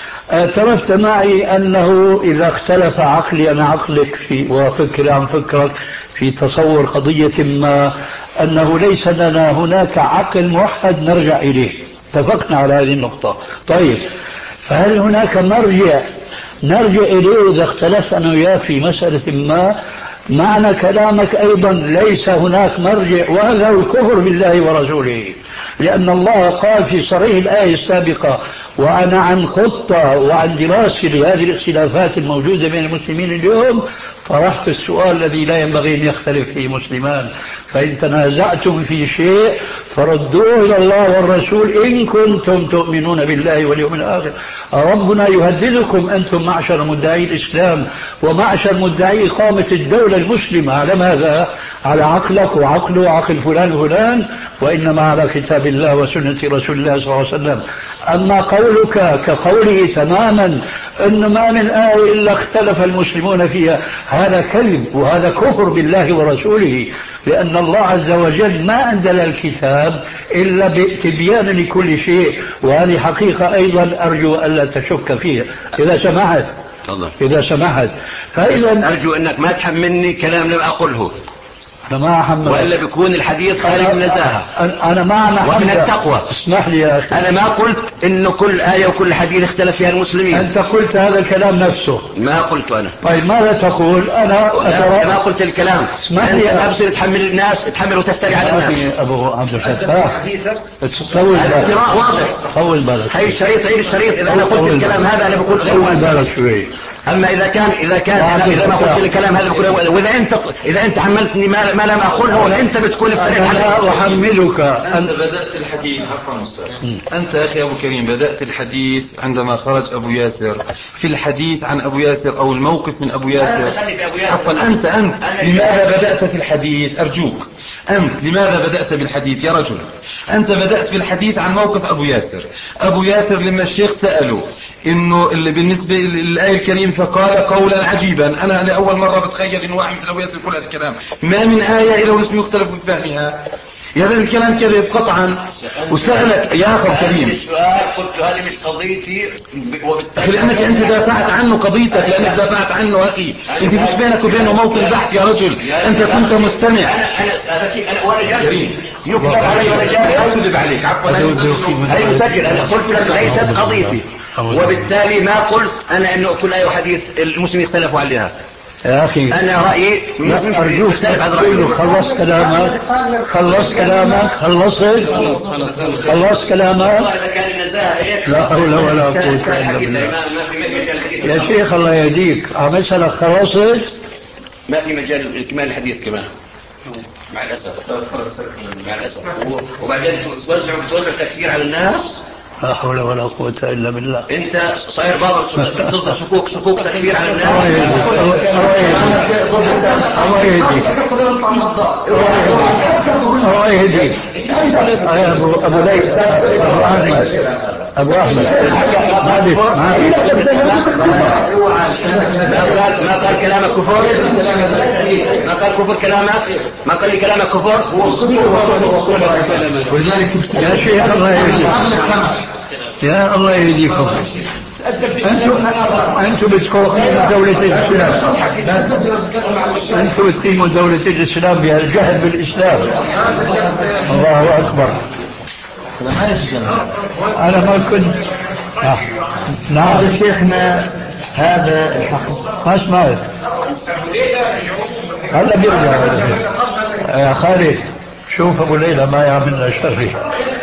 اعترفت معي أنه إذا اختلف عقلي عن عقلك في وفكري عن فكرك في تصور قضية ما أنه ليس لنا هناك عقل موحد نرجع إليه. اتفقنا على هذه النقطة. طيب، فهل هناك مرجع نرجع إليه إذا اختلفت أنا وياك في مسألة ما؟ معنى كلامك أيضا ليس هناك مرجع، وهذا الكفر بالله ورسوله، لأن الله قال في صريح الآية السابقة: وأنا عن خطة وعن دراسة لهذه الاختلافات الموجودة بين المسلمين اليوم طرحت السؤال الذي لا ينبغي أن يختلف فيه مسلمان: فإن تنازعتم في شيء فردوه إلى الله والرسول إن كنتم تؤمنون بالله واليوم الآخر. ربنا يهددكم أنتم معشر مدعي الإسلام ومعشر مدعي إقامة الدولة المسلمة على ماذا؟ على عقلك وعقله وعقل فلان وفلان، وإنما على كتاب الله وسنة رسول الله صلى الله عليه وسلم. أما قولك كقوله تماما أن ما من آية إلا اختلف المسلمون فيها، هذا كذب وهذا كفر بالله ورسوله، لأن الله عز وجل ما أنزل الكتاب إلا بتبيان لكل شيء، وهذه حقيقة أيضا أرجو ألا تشك فيها إذا سمحت. إذا سمحت فإذا أرجو أنك ما تحملني كلام لم أقله، أنا ما أحمل، وإلا بيكون الحديث خارج من النزاهة أنا ما ومن التقوى. اسمح لي يا أخي، أنا ما قلت إنه كل آية وكل حديث اختلف فيها المسلمين. أنت قلت هذا الكلام نفسه. ما قلت أنا. طيب ماذا تقول؟ أنا أترى... ما قلت الكلام. اسمح لي، أنت أبصر تحمل الناس، تحمل وتفتري على الناس. أبو عبد الفتاح طول بالك، واضح. طول بالك. هاي الشريط، هاي الشريط. إذا أنا قلت الكلام هذا أنا بقول طول بالك شوي. اما اذا كان اذا كان انا اذا ما قلت الكلام هذا بكون، واذا انت اذا انت حملتني ما, ما لم اقوله انت بتكون افتريت علي. انا احملك. انت بدات الحديث، عفوا استاذ، انت يا اخي ابو كريم بدات الحديث عندما خرج ابو ياسر في الحديث عن ابو ياسر او الموقف من ابو ياسر. عفوا انت انت لماذا بدات في الحديث؟ ارجوك أنت لماذا بدأت بالحديث يا رجل؟ أنت بدأت بالحديث عن موقف أبو ياسر. أبو ياسر لما الشيخ سأله إنه اللي بالنسبة للآية الكريم فقال قولا عجيبا. أنا أنا أول مرة بتخيل إنه واحد مثل أبو ياسر كل هذا الكلام. ما من آية إلا ولسه يختلف في فهمها. هذا الكلام كذب قطعا. وسألك يا أخي الكريم السؤال قلت هذه مش قضيتي، أخي لأنك أنت دافعت عنه قضيتك، لأنك دافعت عنه أخي. أنت مش بينك وبينه موطن بحث يا رجل، أنت كنت مستمع. أنا أنا أسألك أنا وأنا جالس يكتب علي وأنا جالس أكذب عليك. عفوا هذه مسجل. أنا قلت لك ليست قضيتي، وبالتالي ما قلت أنا إنه كل أي حديث المسلمين اختلفوا عليها يا أخي. أنا رأيي أرجوك خلص كلامك خلص كلامك خلصت خلص كلامك. لا حول ولا قوة إلا بالله. يا شيخ الله يهديك عم أسألك خلصت. ما في مجال لكمال الحديث كمان مع الأسف مع الأسف. وبعدين توزع توزع تكفير على الناس. لا حول ولا قوة إلا بالله. أنت صاير بابا تصدر شكوك شكوك تكفير على الناس. الله يهديك الله يهديك يا أبو أبو ليث أبو أحمد أبو أحمد ما قال كلامك كفر، ما قال كفر كلامك، ما قال لي كلامك كفر. ولذلك يا شيخ الله يهديك يا الله يهديكم. انتم انتم بتقيموا دولة الاسلام، انتم بتقيموا دولة الاسلام بالجهل بالاسلام. الله اكبر. انا ما كنت آه. نعم شيخنا هذا الحق ما اسمعت هلا بيرجع يا خالد. شوف ابو ليلى ما يعملنا شري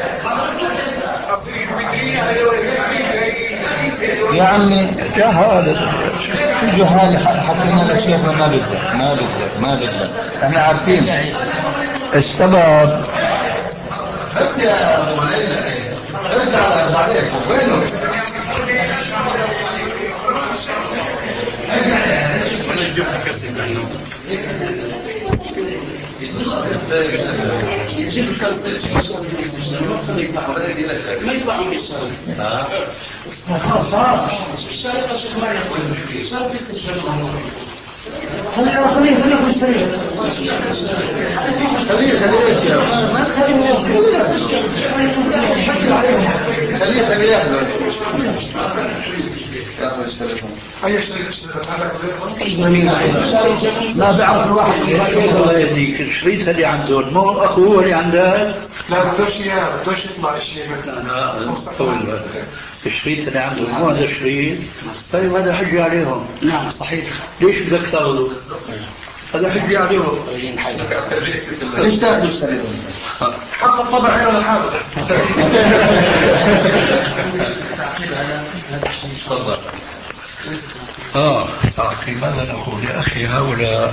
يا عمي. يا هذا في جهال حكينا لك شيخنا ما بدك ما بدك ما بدك احنا عارفين السبب. بس يا ابو ليلى ارجع بعدين وينه؟ ما يطلعوا من الشارع. خلاص الشارع الشيخ ما يقول الشارع بس الشارع خليه خليه خليه في السرير خليه خليه ايش يا ما تخليه خليه خليه ياخذ التليفون. اي اشتري اشتري ما بعرف الواحد كيف الله يهديك. الشريط اللي عندهم مو اخوه اللي عندك. لا بدوش اياه بدوش يطلع شيء لا الشريط اللي عندهم مو هذا الشريط. طيب هذا حجي عليهم. نعم صحيح. ليش بدك تاخذه؟ هذا حجي عليهم. ليش تاخذوا الشريط؟ حط الطبع هنا الحافظ. تفضل. اه اخي ماذا نقول يا اخي. هؤلاء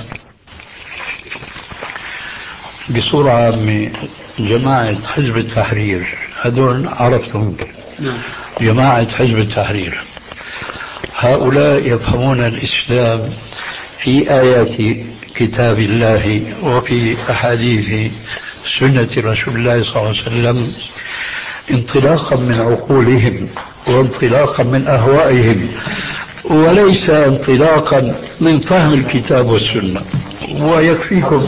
بصورة عامة جماعة حزب التحرير هذول عرفتهم. نعم. جماعة حزب التحرير هؤلاء يفهمون الإسلام في آيات كتاب الله وفي أحاديث سنة رسول الله صلى الله عليه وسلم انطلاقا من عقولهم وانطلاقا من أهوائهم، وليس انطلاقا من فهم الكتاب والسنة. ويكفيكم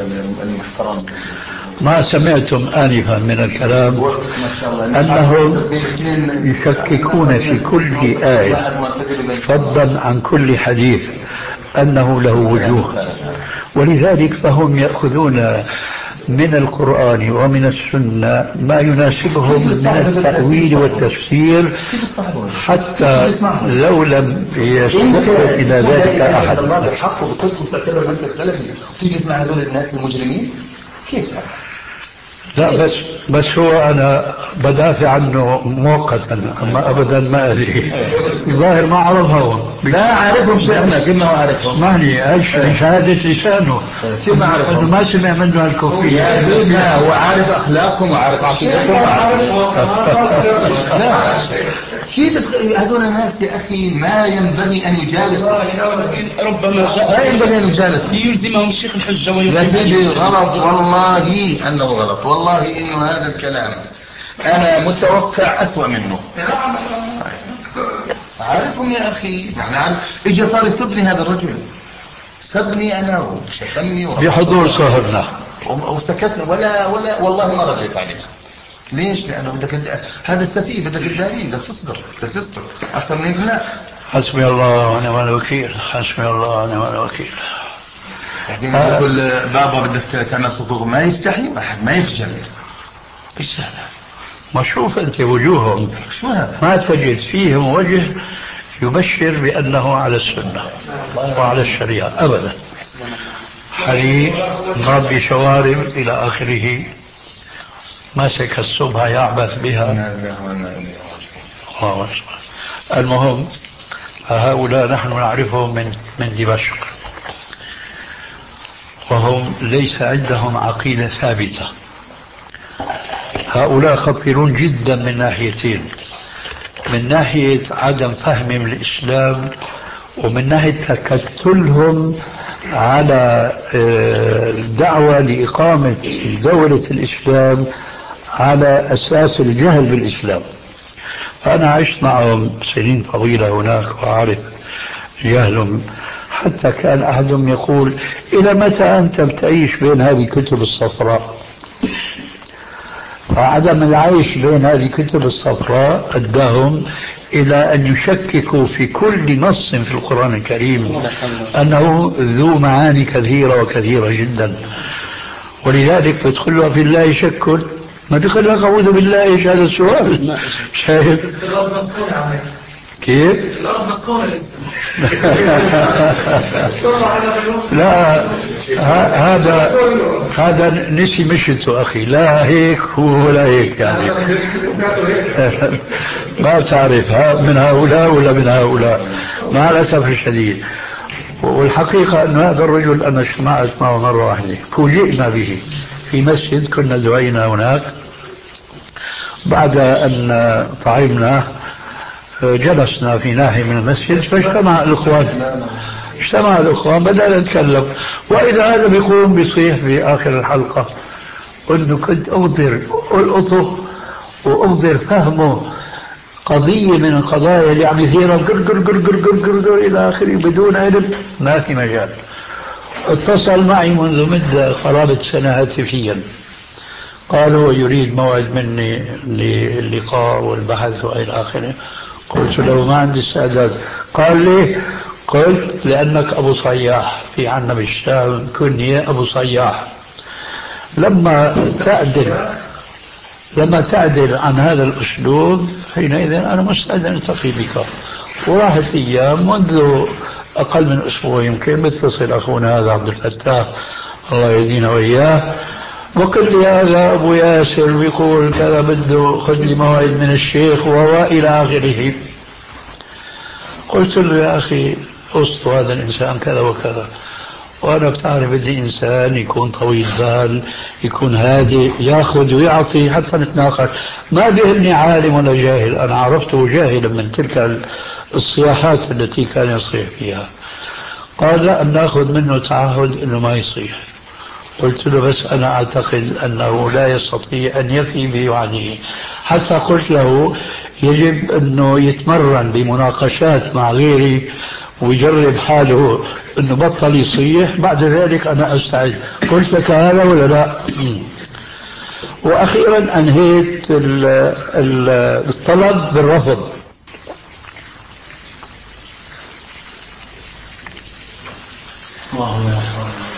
ما سمعتم آنفا من الكلام أنهم يشككون في كل آية فضلا عن كل حديث أنه له وجوه، ولذلك فهم يأخذون من القرآن ومن السنة ما يناسبهم من التأويل والتفسير، حتى لو لم يسبق إلى ذلك أحد. الله الحق وبتصدق تعتبر أنت سلفي وتيجي تسمع هذول الناس المجرمين كيف؟ لا بس بس هو انا بدافع عنه مؤقتا، اما ابدا ما ادري. الظاهر ما عرفها هو. لا عارفهم شيخنا، كنا عارفهم. ماني ايش شهادة لسانه، كيف ما عارفهم؟ ما سمع منه الكوفية. لا هو عارف اخلاقكم وعارف عقيدتكم. لا كيف هذول الناس يا اخي ما ينبغي ان يجالسوا. ربما لا ينبغي ان يجالسوا. يلزمهم الشيخ الحجة يا سيدي غلط والله انه غلط، والله انه هذا الكلام انا متوقع اسوأ منه. عارفهم يا اخي، يعني عارف اجى صار يسبني هذا الرجل، سبني انا وشتمني بحضور صاحبنا وسكتنا ولا ولا والله ما رديت عليه. ليش؟ لانه بدك هذا السفيه بدك تداريه، بدك تصبر، بدك تصبر اكثر من هيك لا. حسبي الله ونعم الوكيل، حسبي الله ونعم الوكيل. بعدين يقول بابا بدك تعمل صدور، ما يستحي واحد ما يخجل. ايش هذا؟ ما شوف انت وجوههم شو هذا؟ ما تجد فيهم وجه يبشر بانه على السنه وعلى الشريعه ابدا. حريق مربي شوارب الى اخره، ماسك الصبح يعبث بها. الله أكبر. المهم هؤلاء نحن نعرفهم من من دمشق، وهم ليس عندهم عقيدة ثابتة. هؤلاء خطيرون جدا من ناحيتين: من ناحية عدم فهمهم الإسلام، ومن ناحية تكتلهم على دعوة لإقامة دولة الإسلام على أساس الجهل بالإسلام. فأنا عشت معهم سنين طويلة هناك وأعرف جهلهم، حتى كان أحدهم يقول: إلى متى أنت بتعيش بين هذه الكتب الصفراء؟ فعدم العيش بين هذه الكتب الصفراء أداهم إلى أن يشككوا في كل نص في القرآن الكريم أنه ذو معاني كثيرة وكثيرة جدا، ولذلك فادخلوا في الله شك ما دخل لك أعوذ بالله. إيش هذا السؤال؟ شايف كيف؟ الأرض مسكونة لسه. لا هذا هذا نسي مشيته أخي، لا هيك ولا هيك يعني. ما بتعرف من هؤلاء ولا من هؤلاء، مع الأسف الشديد. والحقيقة أن هذا الرجل أنا اجتمعت معه مرة واحدة، فوجئنا به في مسجد كنا دعينا هناك. بعد أن طعمنا جلسنا في ناحية من المسجد، فاجتمع الإخوان اجتمع الإخوان بدأنا نتكلم، وإذا هذا بيقوم بيصيح في آخر الحلقة أنه كنت أقدر ألقطه وأقدر فهمه قضية من القضايا اللي عم يثيرها قر قر قر قر قر قر قر إلى آخره بدون علم، ما في مجال. اتصل معي منذ مدة قرابة سنة هاتفيا، قالوا يريد موعد مني للقاء والبحث وإلى آخره. قلت له ما عندي استعداد. قال لي؟ قلت لأنك أبو صياح، في عنا بالشام كنية أبو صياح. لما تعدل لما تعدل عن هذا الأسلوب حينئذ أنا مستعد أن ألتقي بك. وراحت أيام، منذ أقل من أسبوع يمكن متصل أخونا هذا عبد الفتاح الله يهدينا وإياه، وقل لي هذا أبو ياسر بيقول كذا بده خذ لي موعد من الشيخ وإلى آخره. قلت له يا أخي أسطو هذا الإنسان كذا وكذا، وأنا بتعرف بدي إنسان يكون طويل بال، يكون هادئ، يأخذ ويعطي حتى نتناقش. ما بيهمني عالم ولا جاهل، أنا عرفته جاهلا من تلك الصياحات التي كان يصيح فيها. قال لا، نأخذ منه تعهد أنه ما يصيح. قلت له بس أنا أعتقد أنه لا يستطيع أن يفي بوعده. حتى قلت له يجب أنه يتمرن بمناقشات مع غيري ويجرب حاله أنه بطل يصيح، بعد ذلك أنا أستعد. قلت لك هذا ولا لا؟ وأخيرا أنهيت الطلب بالرفض. والله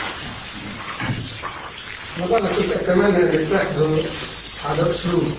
كنت أتمنى أن تلاحظوا على أسلوب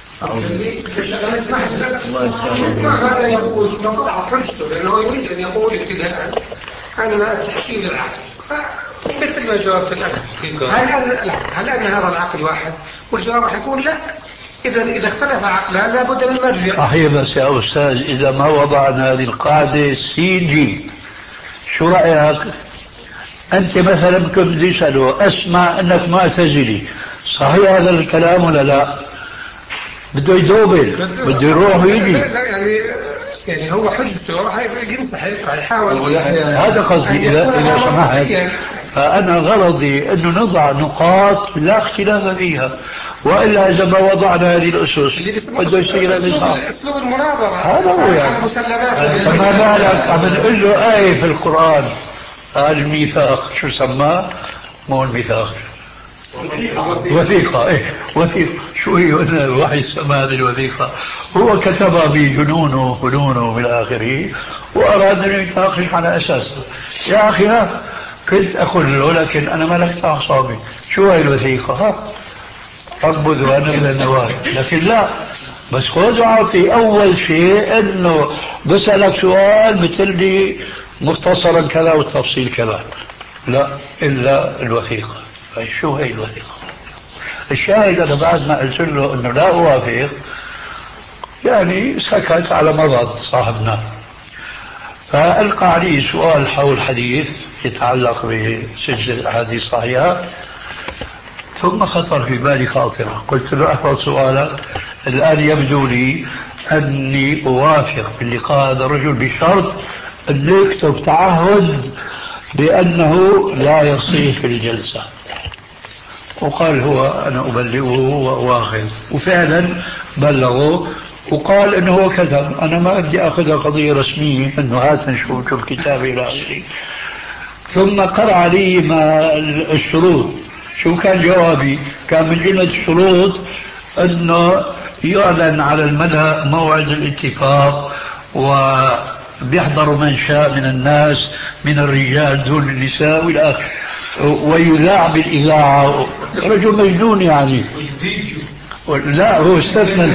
اسمع هذا يقول نقطع حجته، لأنه يريد أن يقول ابتداء أن التحكيم العقل، مثل ما جاوبت الأخ، هل أن هل أن هذا العقل واحد؟ والجواب راح يكون لا. إذا إذا اختلف عقلان لابد من مرجع. صحيح، بس يا أستاذ إذا ما وضعنا هذه القاعدة سي جي، شو رأيك؟ أنت مثلا كنت تسأله أسمع أنك معتزلي، صحيح هذا الكلام ولا لا؟ بده يدوبل، بده يروح ويجي. يعني يعني هو حجته راح ينصح، راح يحاول. هذا قصدي. إذا إذا سمحت، فأنا غرضي أنه نضع نقاط لا اختلاف فيها، وإلا إذا ما وضعنا هذه الأسس بده يصير أسلوب المناظرة. هذا هو يعني. فما بالك عم نقول له آية في القرآن قال الميثاق، شو سماه؟ مو الميثاق، وثيقة. إيه وثيقة. شو هي وحي السماء هذه الوثيقة؟ هو كتبها بجنونه وفنونه بالآخره، وأراد أن يتناقش على أساسها. يا أخي كنت أقول له لكن أنا ملكت أعصابي، شو هي الوثيقة؟ ها أقبض وأنا من النوار. لكن لا، بس خذ وعطي. أول شيء أنه بسألك سؤال مثل لي مختصرا كذا والتفصيل كذا، لا إلا الوثيقة. شو هي الوثيقة؟ الشاهد أنا بعد ما قلت له أنه لا أوافق، يعني سكت على مضض صاحبنا، فألقى علي سؤال حول حديث يتعلق بسلسلة الأحاديث الصحيحة، ثم خطر في بالي خاطرة. قلت له احفظ سؤالك، الآن يبدو لي أني أوافق باللقاء هذا الرجل بشرط أن يكتب تعهد بأنه لا يصيح في الجلسة. وقال هو أنا أبلغه وأواخذ، وفعلا بلغه وقال أنه هو كتب. أنا ما بدي أخذها قضية رسمية أنه هات نشوف الكتاب إلى آخره. ثم قرأ لي ما الشروط. شو كان جوابي؟ كان من جملة الشروط أنه يعلن على الملأ موعد الاتفاق، وبيحضر من شاء من الناس من الرجال دون النساء والى آخره، ويذاع بالإذاعة. رجل مجنون يعني. لا هو استثنى.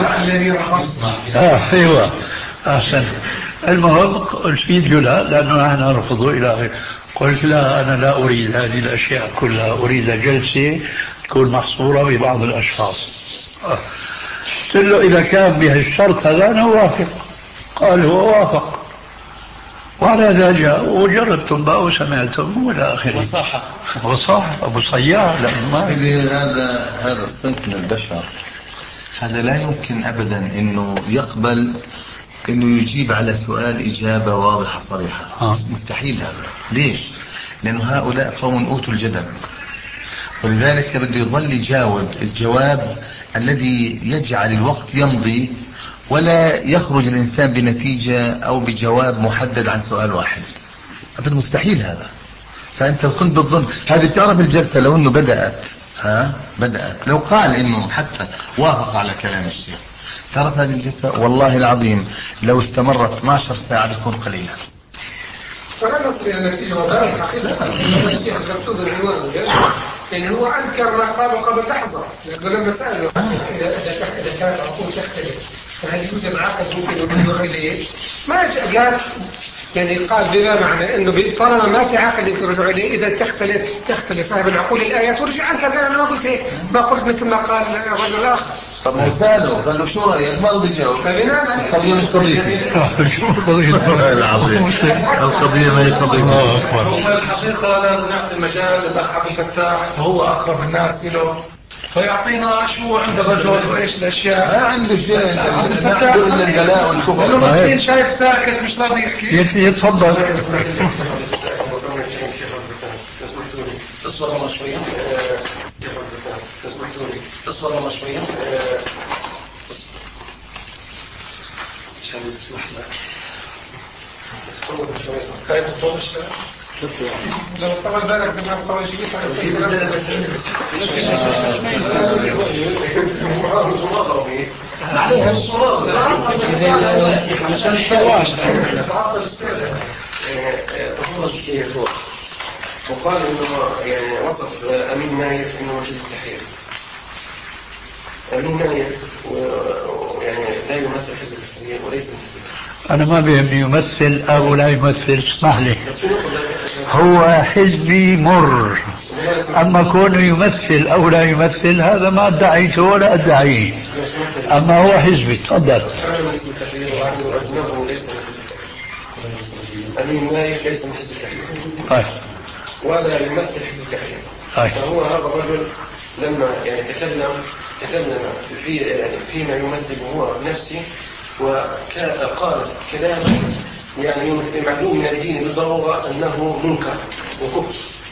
آه ايوه احسن. المهم الفيديو لا، لانه نحن نرفضه الى اخره. قلت لا، انا لا اريد هذه الاشياء كلها، اريد جلسه تكون محصوره ببعض الاشخاص. آه. قلت له اذا كان بهالشرط هذا انا اوافق. قال هو وافق، وعلى ذا جاء وجربتم بقى وسمعتم والى اخره. وصاحة وصاحة ابو صياح. لانه ما هذا هذا الصنف من البشر، هذا لا يمكن ابدا انه يقبل انه يجيب على سؤال اجابة واضحة صريحة. آه. مستحيل هذا. ليش؟ لانه هؤلاء قوم اوتوا الجدل، ولذلك بده يظل يجاوب الجواب الذي يجعل الوقت يمضي ولا يخرج الانسان بنتيجة او بجواب محدد عن سؤال واحد. ابدا مستحيل هذا. فانت كنت بالظن هذه بتعرف الجلسة لو انه بدأت ها بدأت لو قال انه حتى وافق على كلام الشيخ، تعرف هذه الجلسة والله العظيم لو استمرت اثناشر ساعة بتكون قليلة. فلا نصل الى نتيجة وذلك حقيقة. الشيخ المقصود العنوان يعني هو انكر ما قاله قبل لحظة، لانه لما سأله اذا اذا كانت عقول تختلف فهل يوجد عقد ممكن الرجوع اليه؟ ما قال يعني قال بما معنى انه طالما ما في عقل يمكن الرجوع اليه اذا تختلف تختلف فهم العقول الايات ورجع عنك. قال انا ما قلت هيك، ما قلت مثل ما قال الرجل الاخر. طب ما ساله قال له شو رايك؟ ما رضي يجاوب. القضيه مش قضيتي. شو قضيتي؟ العظيم القضيه ما هي قضيتي. هو الحقيقه لازم نعطي المجال للاخ عبد الفتاح، وهو اقرب الناس له، فيعطينا شو عند الرجل وايش الاشياء. ما عنده شيء نحن الا البلاء والكفر. انه مسكين شايف ساكت مش راضي يحكي. يتفضل. اصبر والله شويه. اصبر والله شويه. عشان تسمح لك. هاي تطول شويه. لو طول بالك زمان طول شيء عليها الصورة عشان الفواش وقال انه يعني وصف امين نايف انه جزء تحرير. امين نايف يعني لا يمثل حزب التحرير وليس أنا ما بيهمني يمثل أو لا يمثل، اسمح لي. هو حزبي مر، أما كونه يمثل أو لا يمثل هذا ما ادعيته ولا أدعيه، أما هو حزبي. تفضل. أمين نايف ليس من حزب التحرير طيب. ولا يمثل حزب التحرير. طيب. فهو هذا الرجل لما يعني تكلم تكلم في يعني فيما يمثل هو نفسه، وقال كلاما يعني معلوم من الدين بالضرورة أنه منكر وكفر.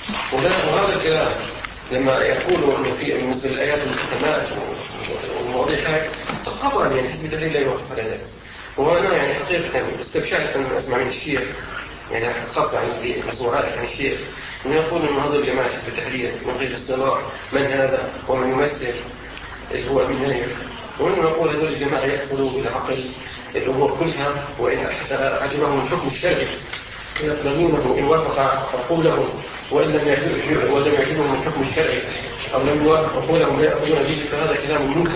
وهذا الكلام لما يقول انه في مثل الايات المحكمات والمواضيع هاي قطعا يعني حزب التحرير لا يوقف على ذلك. وانا يعني حقيقه استبشرت ان اسمع من الشيخ يعني خاصه عن مسموعات عن الشيخ انه يقول ان هذا الجماعه حزب التحرير من غير اصطلاح من هذا ومن يمثل اللي هو من نايف، وانه يقول هذول الجماعه ياخذوا بالعقل الامور كلها، وان حتى عجبهم الحكم الشرعي يقبلونه إن وافق عقولهم، وإن لم يعجبهم ولم يعجبهم الحكم الشرعي أو لم يوافق عقولهم لا يأخذون به. فهذا كلام منكر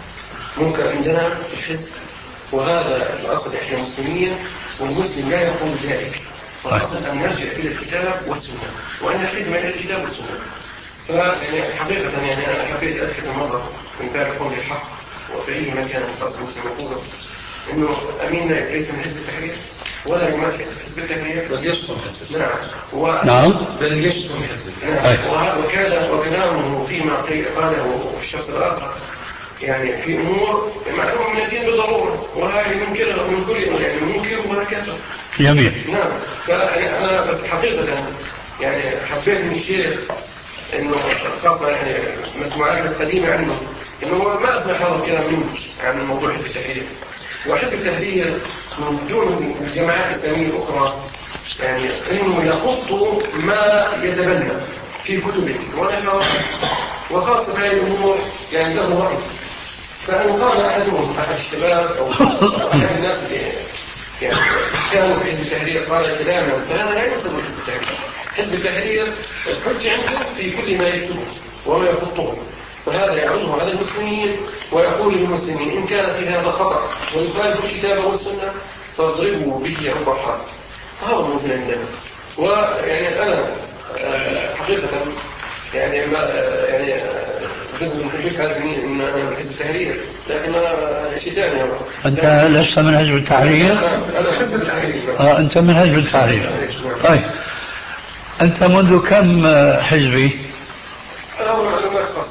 منكر عندنا في الحزب، وهذا الأصل إحنا مسلمين، والمسلم لا يقول ذلك. والأصل أن نرجع إلى الكتاب والسنة وأن نخدم إلى الكتاب والسنة. فيعني حقيقة يعني أنا حبيت أذكر مرة من باب قول الحق وفي أي مكان الأصل المسلم يقول إنه أمين نايف ليس من حزب التحرير ولا يمثل حزب التحرير بل يشتم حزب التحرير. نعم و... نعم بل يشتم حزب التحرير. نعم. وكان وكلامه فيما قاله الشخص الآخر يعني في أمور معلومة من الدين بالضرورة، وهذه منكرة من كل يعني منكر ولا كافر. جميل. نعم. فأنا بس حقيقة يعني حبيت من الشيخ إنه خاصة يعني مسموعات القديمة عنه إنه ما أسمع هذا الكلام منه عن موضوع حزب التحرير. وحزب التحرير من دون الجماعات الإسلامية الأخرى يعني إنه يخط ما يتبنى في كتبه ونشره، وخاصة في هذه الأمور يعني له رأي. فإن قال أحدهم أحد الشباب أو أحد الناس يعني كانوا في حزب التحرير قال كلاما فهذا لا ينسب حزب التحرير. حزب التحرير الحجة عنده في كل ما يكتبه وما يخطه، فهذا يعرضه على المسلمين ويقول للمسلمين إن كان في هذا خطأ ويخالف الكتاب والسنة فاضربوا به عرض الحرب. هذا موجود عندنا. ويعني أنا حقيقة يعني ما يعني جزء من الحجوش عارفني إن أنا من حزب التحرير، لكن أنا شيء ثاني. أنت لست من حزب التحرير؟ أنا حزب التحرير. آه أنت من حزب التحرير. طيب أنت منذ كم حزبي؟ أنا هو معلومات خاصة.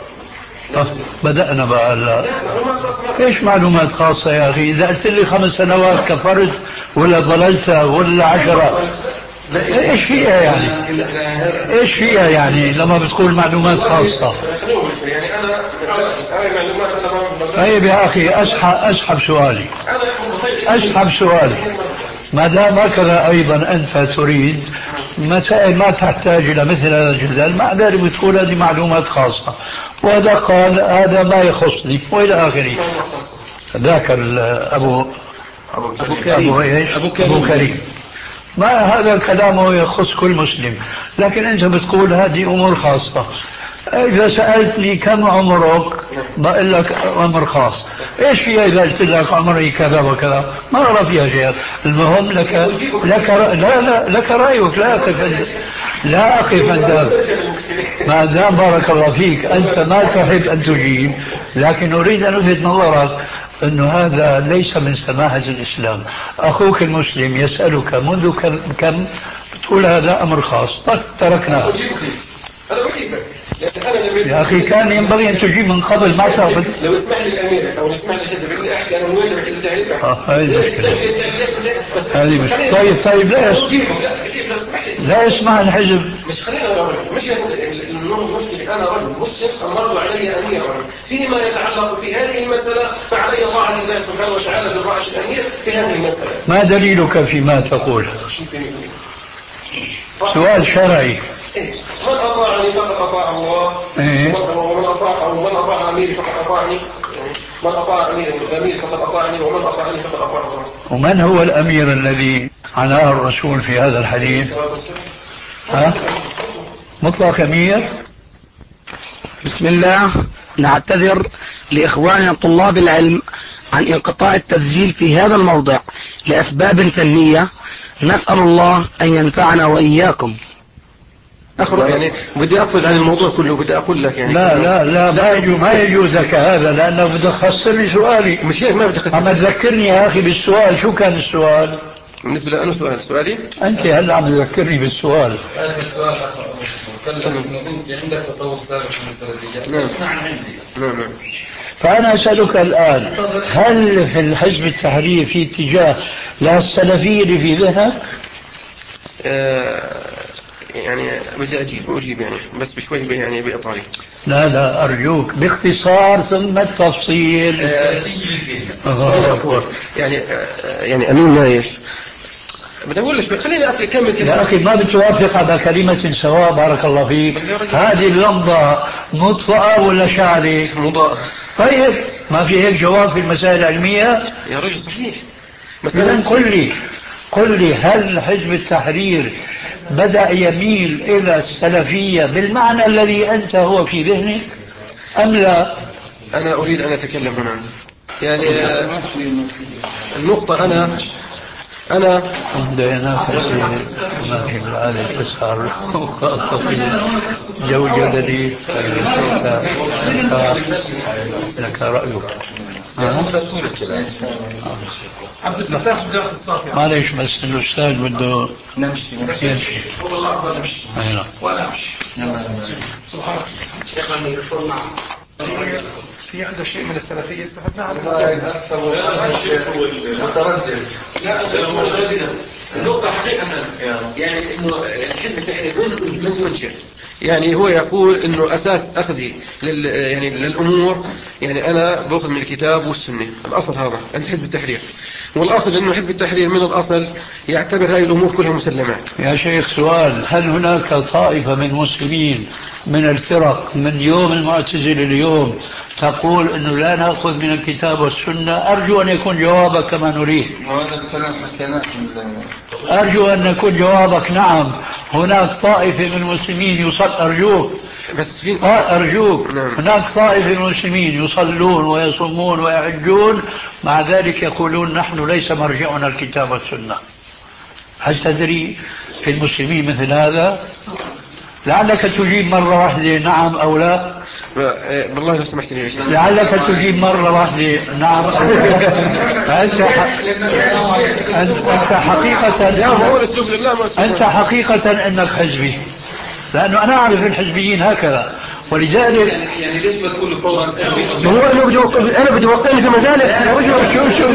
آه بدأنا بقى. لا إيش معلومات خاصة يا أخي؟ إذا قلت لي خمس سنوات كفرت ولا ضللت ولا عشرة إيش فيها يعني؟ إيش فيها يعني لما بتقول معلومات خاصة؟ يعني أنا هاي معلومات أنا. طيب يا أخي أسحب أسحب سؤالي. أسحب سؤالي. ما دام هكذا أيضا أنت تريد مسائل ما تحتاج إلى مثل هذا الجدال، مع ذلك بتقول هذه معلومات خاصة، وهذا قال هذا ما يخصني وإلى آخره. ذاك أبو أبو كريم أبو, إيش؟ أبو كريم. أبو كريم ما هذا كلامه يخص كل مسلم، لكن أنت بتقول هذه أمور خاصة. إذا سألتني كم عمرك بقول لك عمر خاص. إيش فيها إذا قلت لك عمري كذا وكذا؟ ما أرى فيها شيء. المهم لك لك لا لا لك رأيك، لا أقف عند لا أقف عند هذا. ما دام بارك الله فيك أنت ما تحب أن تجيب، لكن أريد أن ألفت نظرك أنه هذا ليس من سماحة الإسلام. أخوك المسلم يسألك منذ كم, كم بتقول هذا أمر خاص، تركناه. يا أخي كان ينبغي أن تجيب من قبل ما تأخذ. لو اسمح لي الأمير أو اسمح لي الحزب إني أحكي أنا موين بحزب التحرير. آه هذه المشكلة. هذه مشكلة. طيب طيب لا يسمح. لا يسمح الحزب. مش خلينا أنا رجل مش المشكلة أنا رجل مسلم أمرت علي أميرا فيما يتعلق في هذه المسألة، فعلي طاعة الله سبحانه وتعالى بالرأي الأمير في هذه المسألة. ما دليلك فيما تقول؟ سؤال شرعي. من أطاعني فقد أطاع الله، ومن أطاع أو من أطاع أميري فقد أطاعني، من أطاع أميري فقد أطاعني، ومن أطاعني فقد أطاع الله. ومن هو الأمير الذي عناه الرسول في هذا الحديث؟ ها؟ مطلق أمير؟ بسم الله. نعتذر لإخواننا طلاب العلم عن انقطاع التسجيل في هذا الموضع لأسباب فنية. نسأل الله أن ينفعنا وإياكم. أخرج يعني بدي أقفز عن الموضوع كله، بدي أقول لك يعني لا لا لا ما يجوز ما يجوز لك هذا، لأنه بدك تخسر لي سؤالي. مش هيك، ما بدي أخسر. عم تذكرني يا أخي بالسؤال. شو كان السؤال؟ بالنسبة لأنه سؤال سؤالي أنت هلا عم تذكرني بالسؤال. آخر سؤال أخر تكلم إنه أنت عندك تصور سابق من السلفية. نعم نعم عندي. نعم نعم. فأنا أسألك الآن، هل في الحزب التحرير في اتجاه للسلفية اللي في ذهنك؟ آه يعني بدي أجيب أجيب يعني بس بشوي يعني بإطاري. لا لا أرجوك باختصار ثم التفصيل. آه أكبر يعني آه يعني أمين نايف. بدي أقول لك خليني أكمل كلام. يا أخي ما بتوافق على كلمة سواء بارك الله فيك. هذه اللمبة مضاءة ولا شعلة؟ مضاءة. طيب ما في هيك جواب في المسائل العلمية؟ يا رجل صحيح. مثلا قل لي قل لي هل حزب التحرير بدأ يميل إلى السلفية بالمعنى الذي أنت هو في ذهنك أم لا؟ أنا أريد أن أتكلم هنا يعني النقطة أنا أنا ديناك ما في العالم تسهر وخاصة في جو جدلي لك رأيك. عبد الفتاح شجاعة الصافي. معليش بس الأستاذ بده نمشي يمشي. هو الله أفضل نمشي ولا أمشي. سبحان الله. شيخنا من يصير معه في عنده شيء من السلفية استفدنا عنه. متردد. لا النقطة حقيقة يعني إنه الحزب التحرير من منشئ يعني هو يقول إنه أساس أخذي لل يعني للأمور يعني أنا بأخذ من الكتاب والسنة. الأصل هذا عند حزب التحرير، والأصل إنه حزب التحرير من الأصل يعتبر هذه الأمور كلها مسلمات. يا شيخ سؤال، هل هناك طائفة من المسلمين من الفرق من يوم المعتزلة اليوم تقول أنه لا نأخذ من الكتاب والسنة؟ أرجو أن يكون جوابك كما نريد. وهذا الكلام حكيناه. أرجو أن يكون جوابك نعم هناك طائفة من المسلمين يصل أرجوك بس في أرجوك نعم. هناك طائفة من المسلمين يصلون ويصومون ويحجون مع ذلك يقولون نحن ليس مرجعنا الكتاب والسنة. هل تدري في المسلمين مثل هذا؟ لعلك تجيب مرة واحدة نعم أو لا. بالله لو سمحت لي يا شيخ. لعلك تجيب مرة واحدة نعم أو لا. فأنت ح... أنت حقيقة أنت حقيقة أنك حزبي، لأنه أنا أعرف الحزبيين هكذا. ولذلك يعني ليش ما تقول فورا هو أنا بدي وقف أنا بدي وقفني في مزالك. شو شو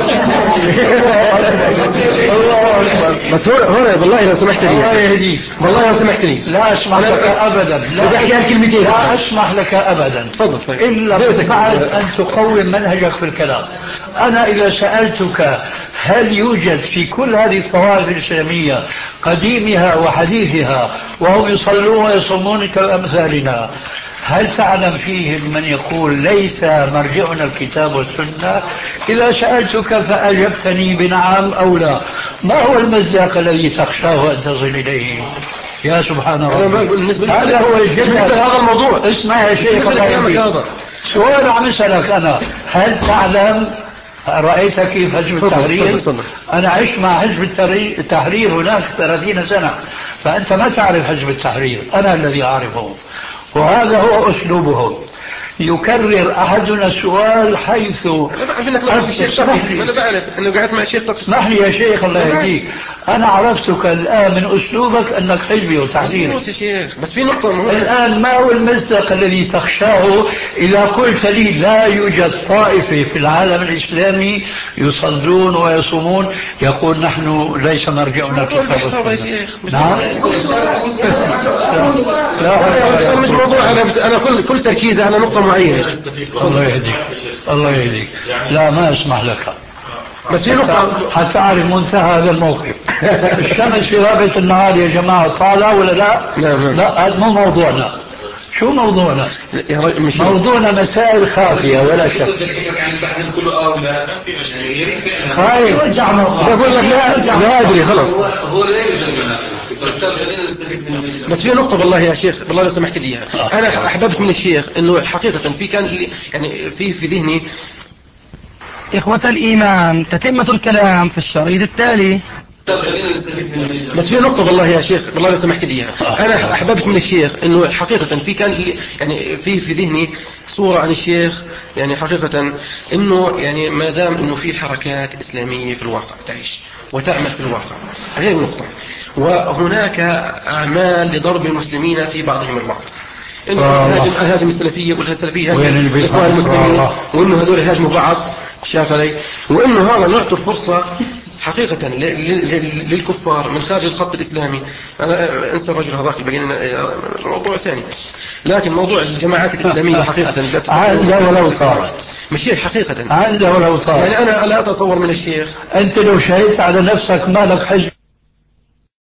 بس هو هو بالله لو سمحت لي الله يهديك والله لو سمحت لي لا أسمح لك أبدا. لا بدي أحكي هالكلمتين. لا أسمح لك أبدا. تفضل. إلا بعد أن تقوم منهجك في الكلام. أنا إذا سألتك هل يوجد في كل هذه الطوائف الإسلامية قديمها وحديثها وهم يصلون ويصومون كأمثالنا، هل تعلم فيهم من يقول ليس مرجعنا الكتاب والسنة؟ إذا سألتك فأجبتني بنعم أو لا، ما هو المزاق الذي تخشاه أن تصل إليه؟ يا سبحان الله. هذا هو الجدل. هذا الموضوع. اسمع يا شيخ الله. سؤال عم أسألك أنا، هل تعلم رأيت كيف حزب التحرير؟ أنا عشت مع حزب التحرير هناك ثلاثين سنة، فأنت ما تعرف حزب التحرير، أنا الذي أعرفه، وهذا هو أسلوبهم. يكرر أحدنا السؤال حيث أنا بعرف أنك مع الشيخ تقي. أنا بعرف أنه قاعد مع الشيخ تقي. اسمح لي يا شيخ الله يهديك، أنا عرفتك الآن من أسلوبك أنك حزبي وتحريري. بس في نقطة مهمة الآن، ما هو المصداق الذي تخشاه إذا قلت لي لا يوجد طائفة في العالم الإسلامي يصلون ويصومون يقول نحن ليس مرجعنا الكتاب والسنة؟ نعم. لا مش موضوع. أنا كل كل تركيزي على نقطة معينة. الله يهديك الله يهديك. لا ما أسمح لك. بس في نقطة حتى أعرف منتهى هذا الموقف. الشمس في غابة النهار يا جماعة طالع ولا لا؟ لا لا هذا مو موضوعنا. شو موضوعنا؟ موضوعنا مسائل خافية ولا شك. خايف ارجع بقول لك لا لا أدري خلص. بس في نقطة والله يا شيخ بالله لو سمحت لي، أنا أحببت من الشيخ إنه حقيقة في كان يعني في في ذهني. إخوة الإيمان، تتمة الكلام في الشريط التالي. بس في نقطة والله يا شيخ والله لو سمحت لي إياها. أنا أحببت من الشيخ إنه حقيقة في كان لي يعني في في ذهني صورة عن الشيخ يعني حقيقة إنه يعني ما دام إنه في حركات إسلامية في الواقع تعيش وتعمل في الواقع هذه النقطة، وهناك أعمال لضرب المسلمين في بعضهم البعض، إنه هاجم هاجم السلفية والسلفية هاجم الإخوان المسلمين وإنه هذول هاجموا بعض شاف علي، وإنه هذا نعطي الفرصة حقيقة للكفار من خارج الخط الإسلامي. أنا أنسى الرجل هذاك اللي بقينا موضوع ثاني، لكن موضوع الجماعات الإسلامية حقيقة عادة ولو طارت مشي حقيقة عادة ولو طارت. يعني أنا لا أتصور من الشيخ أنت لو شهدت على نفسك ما لك حج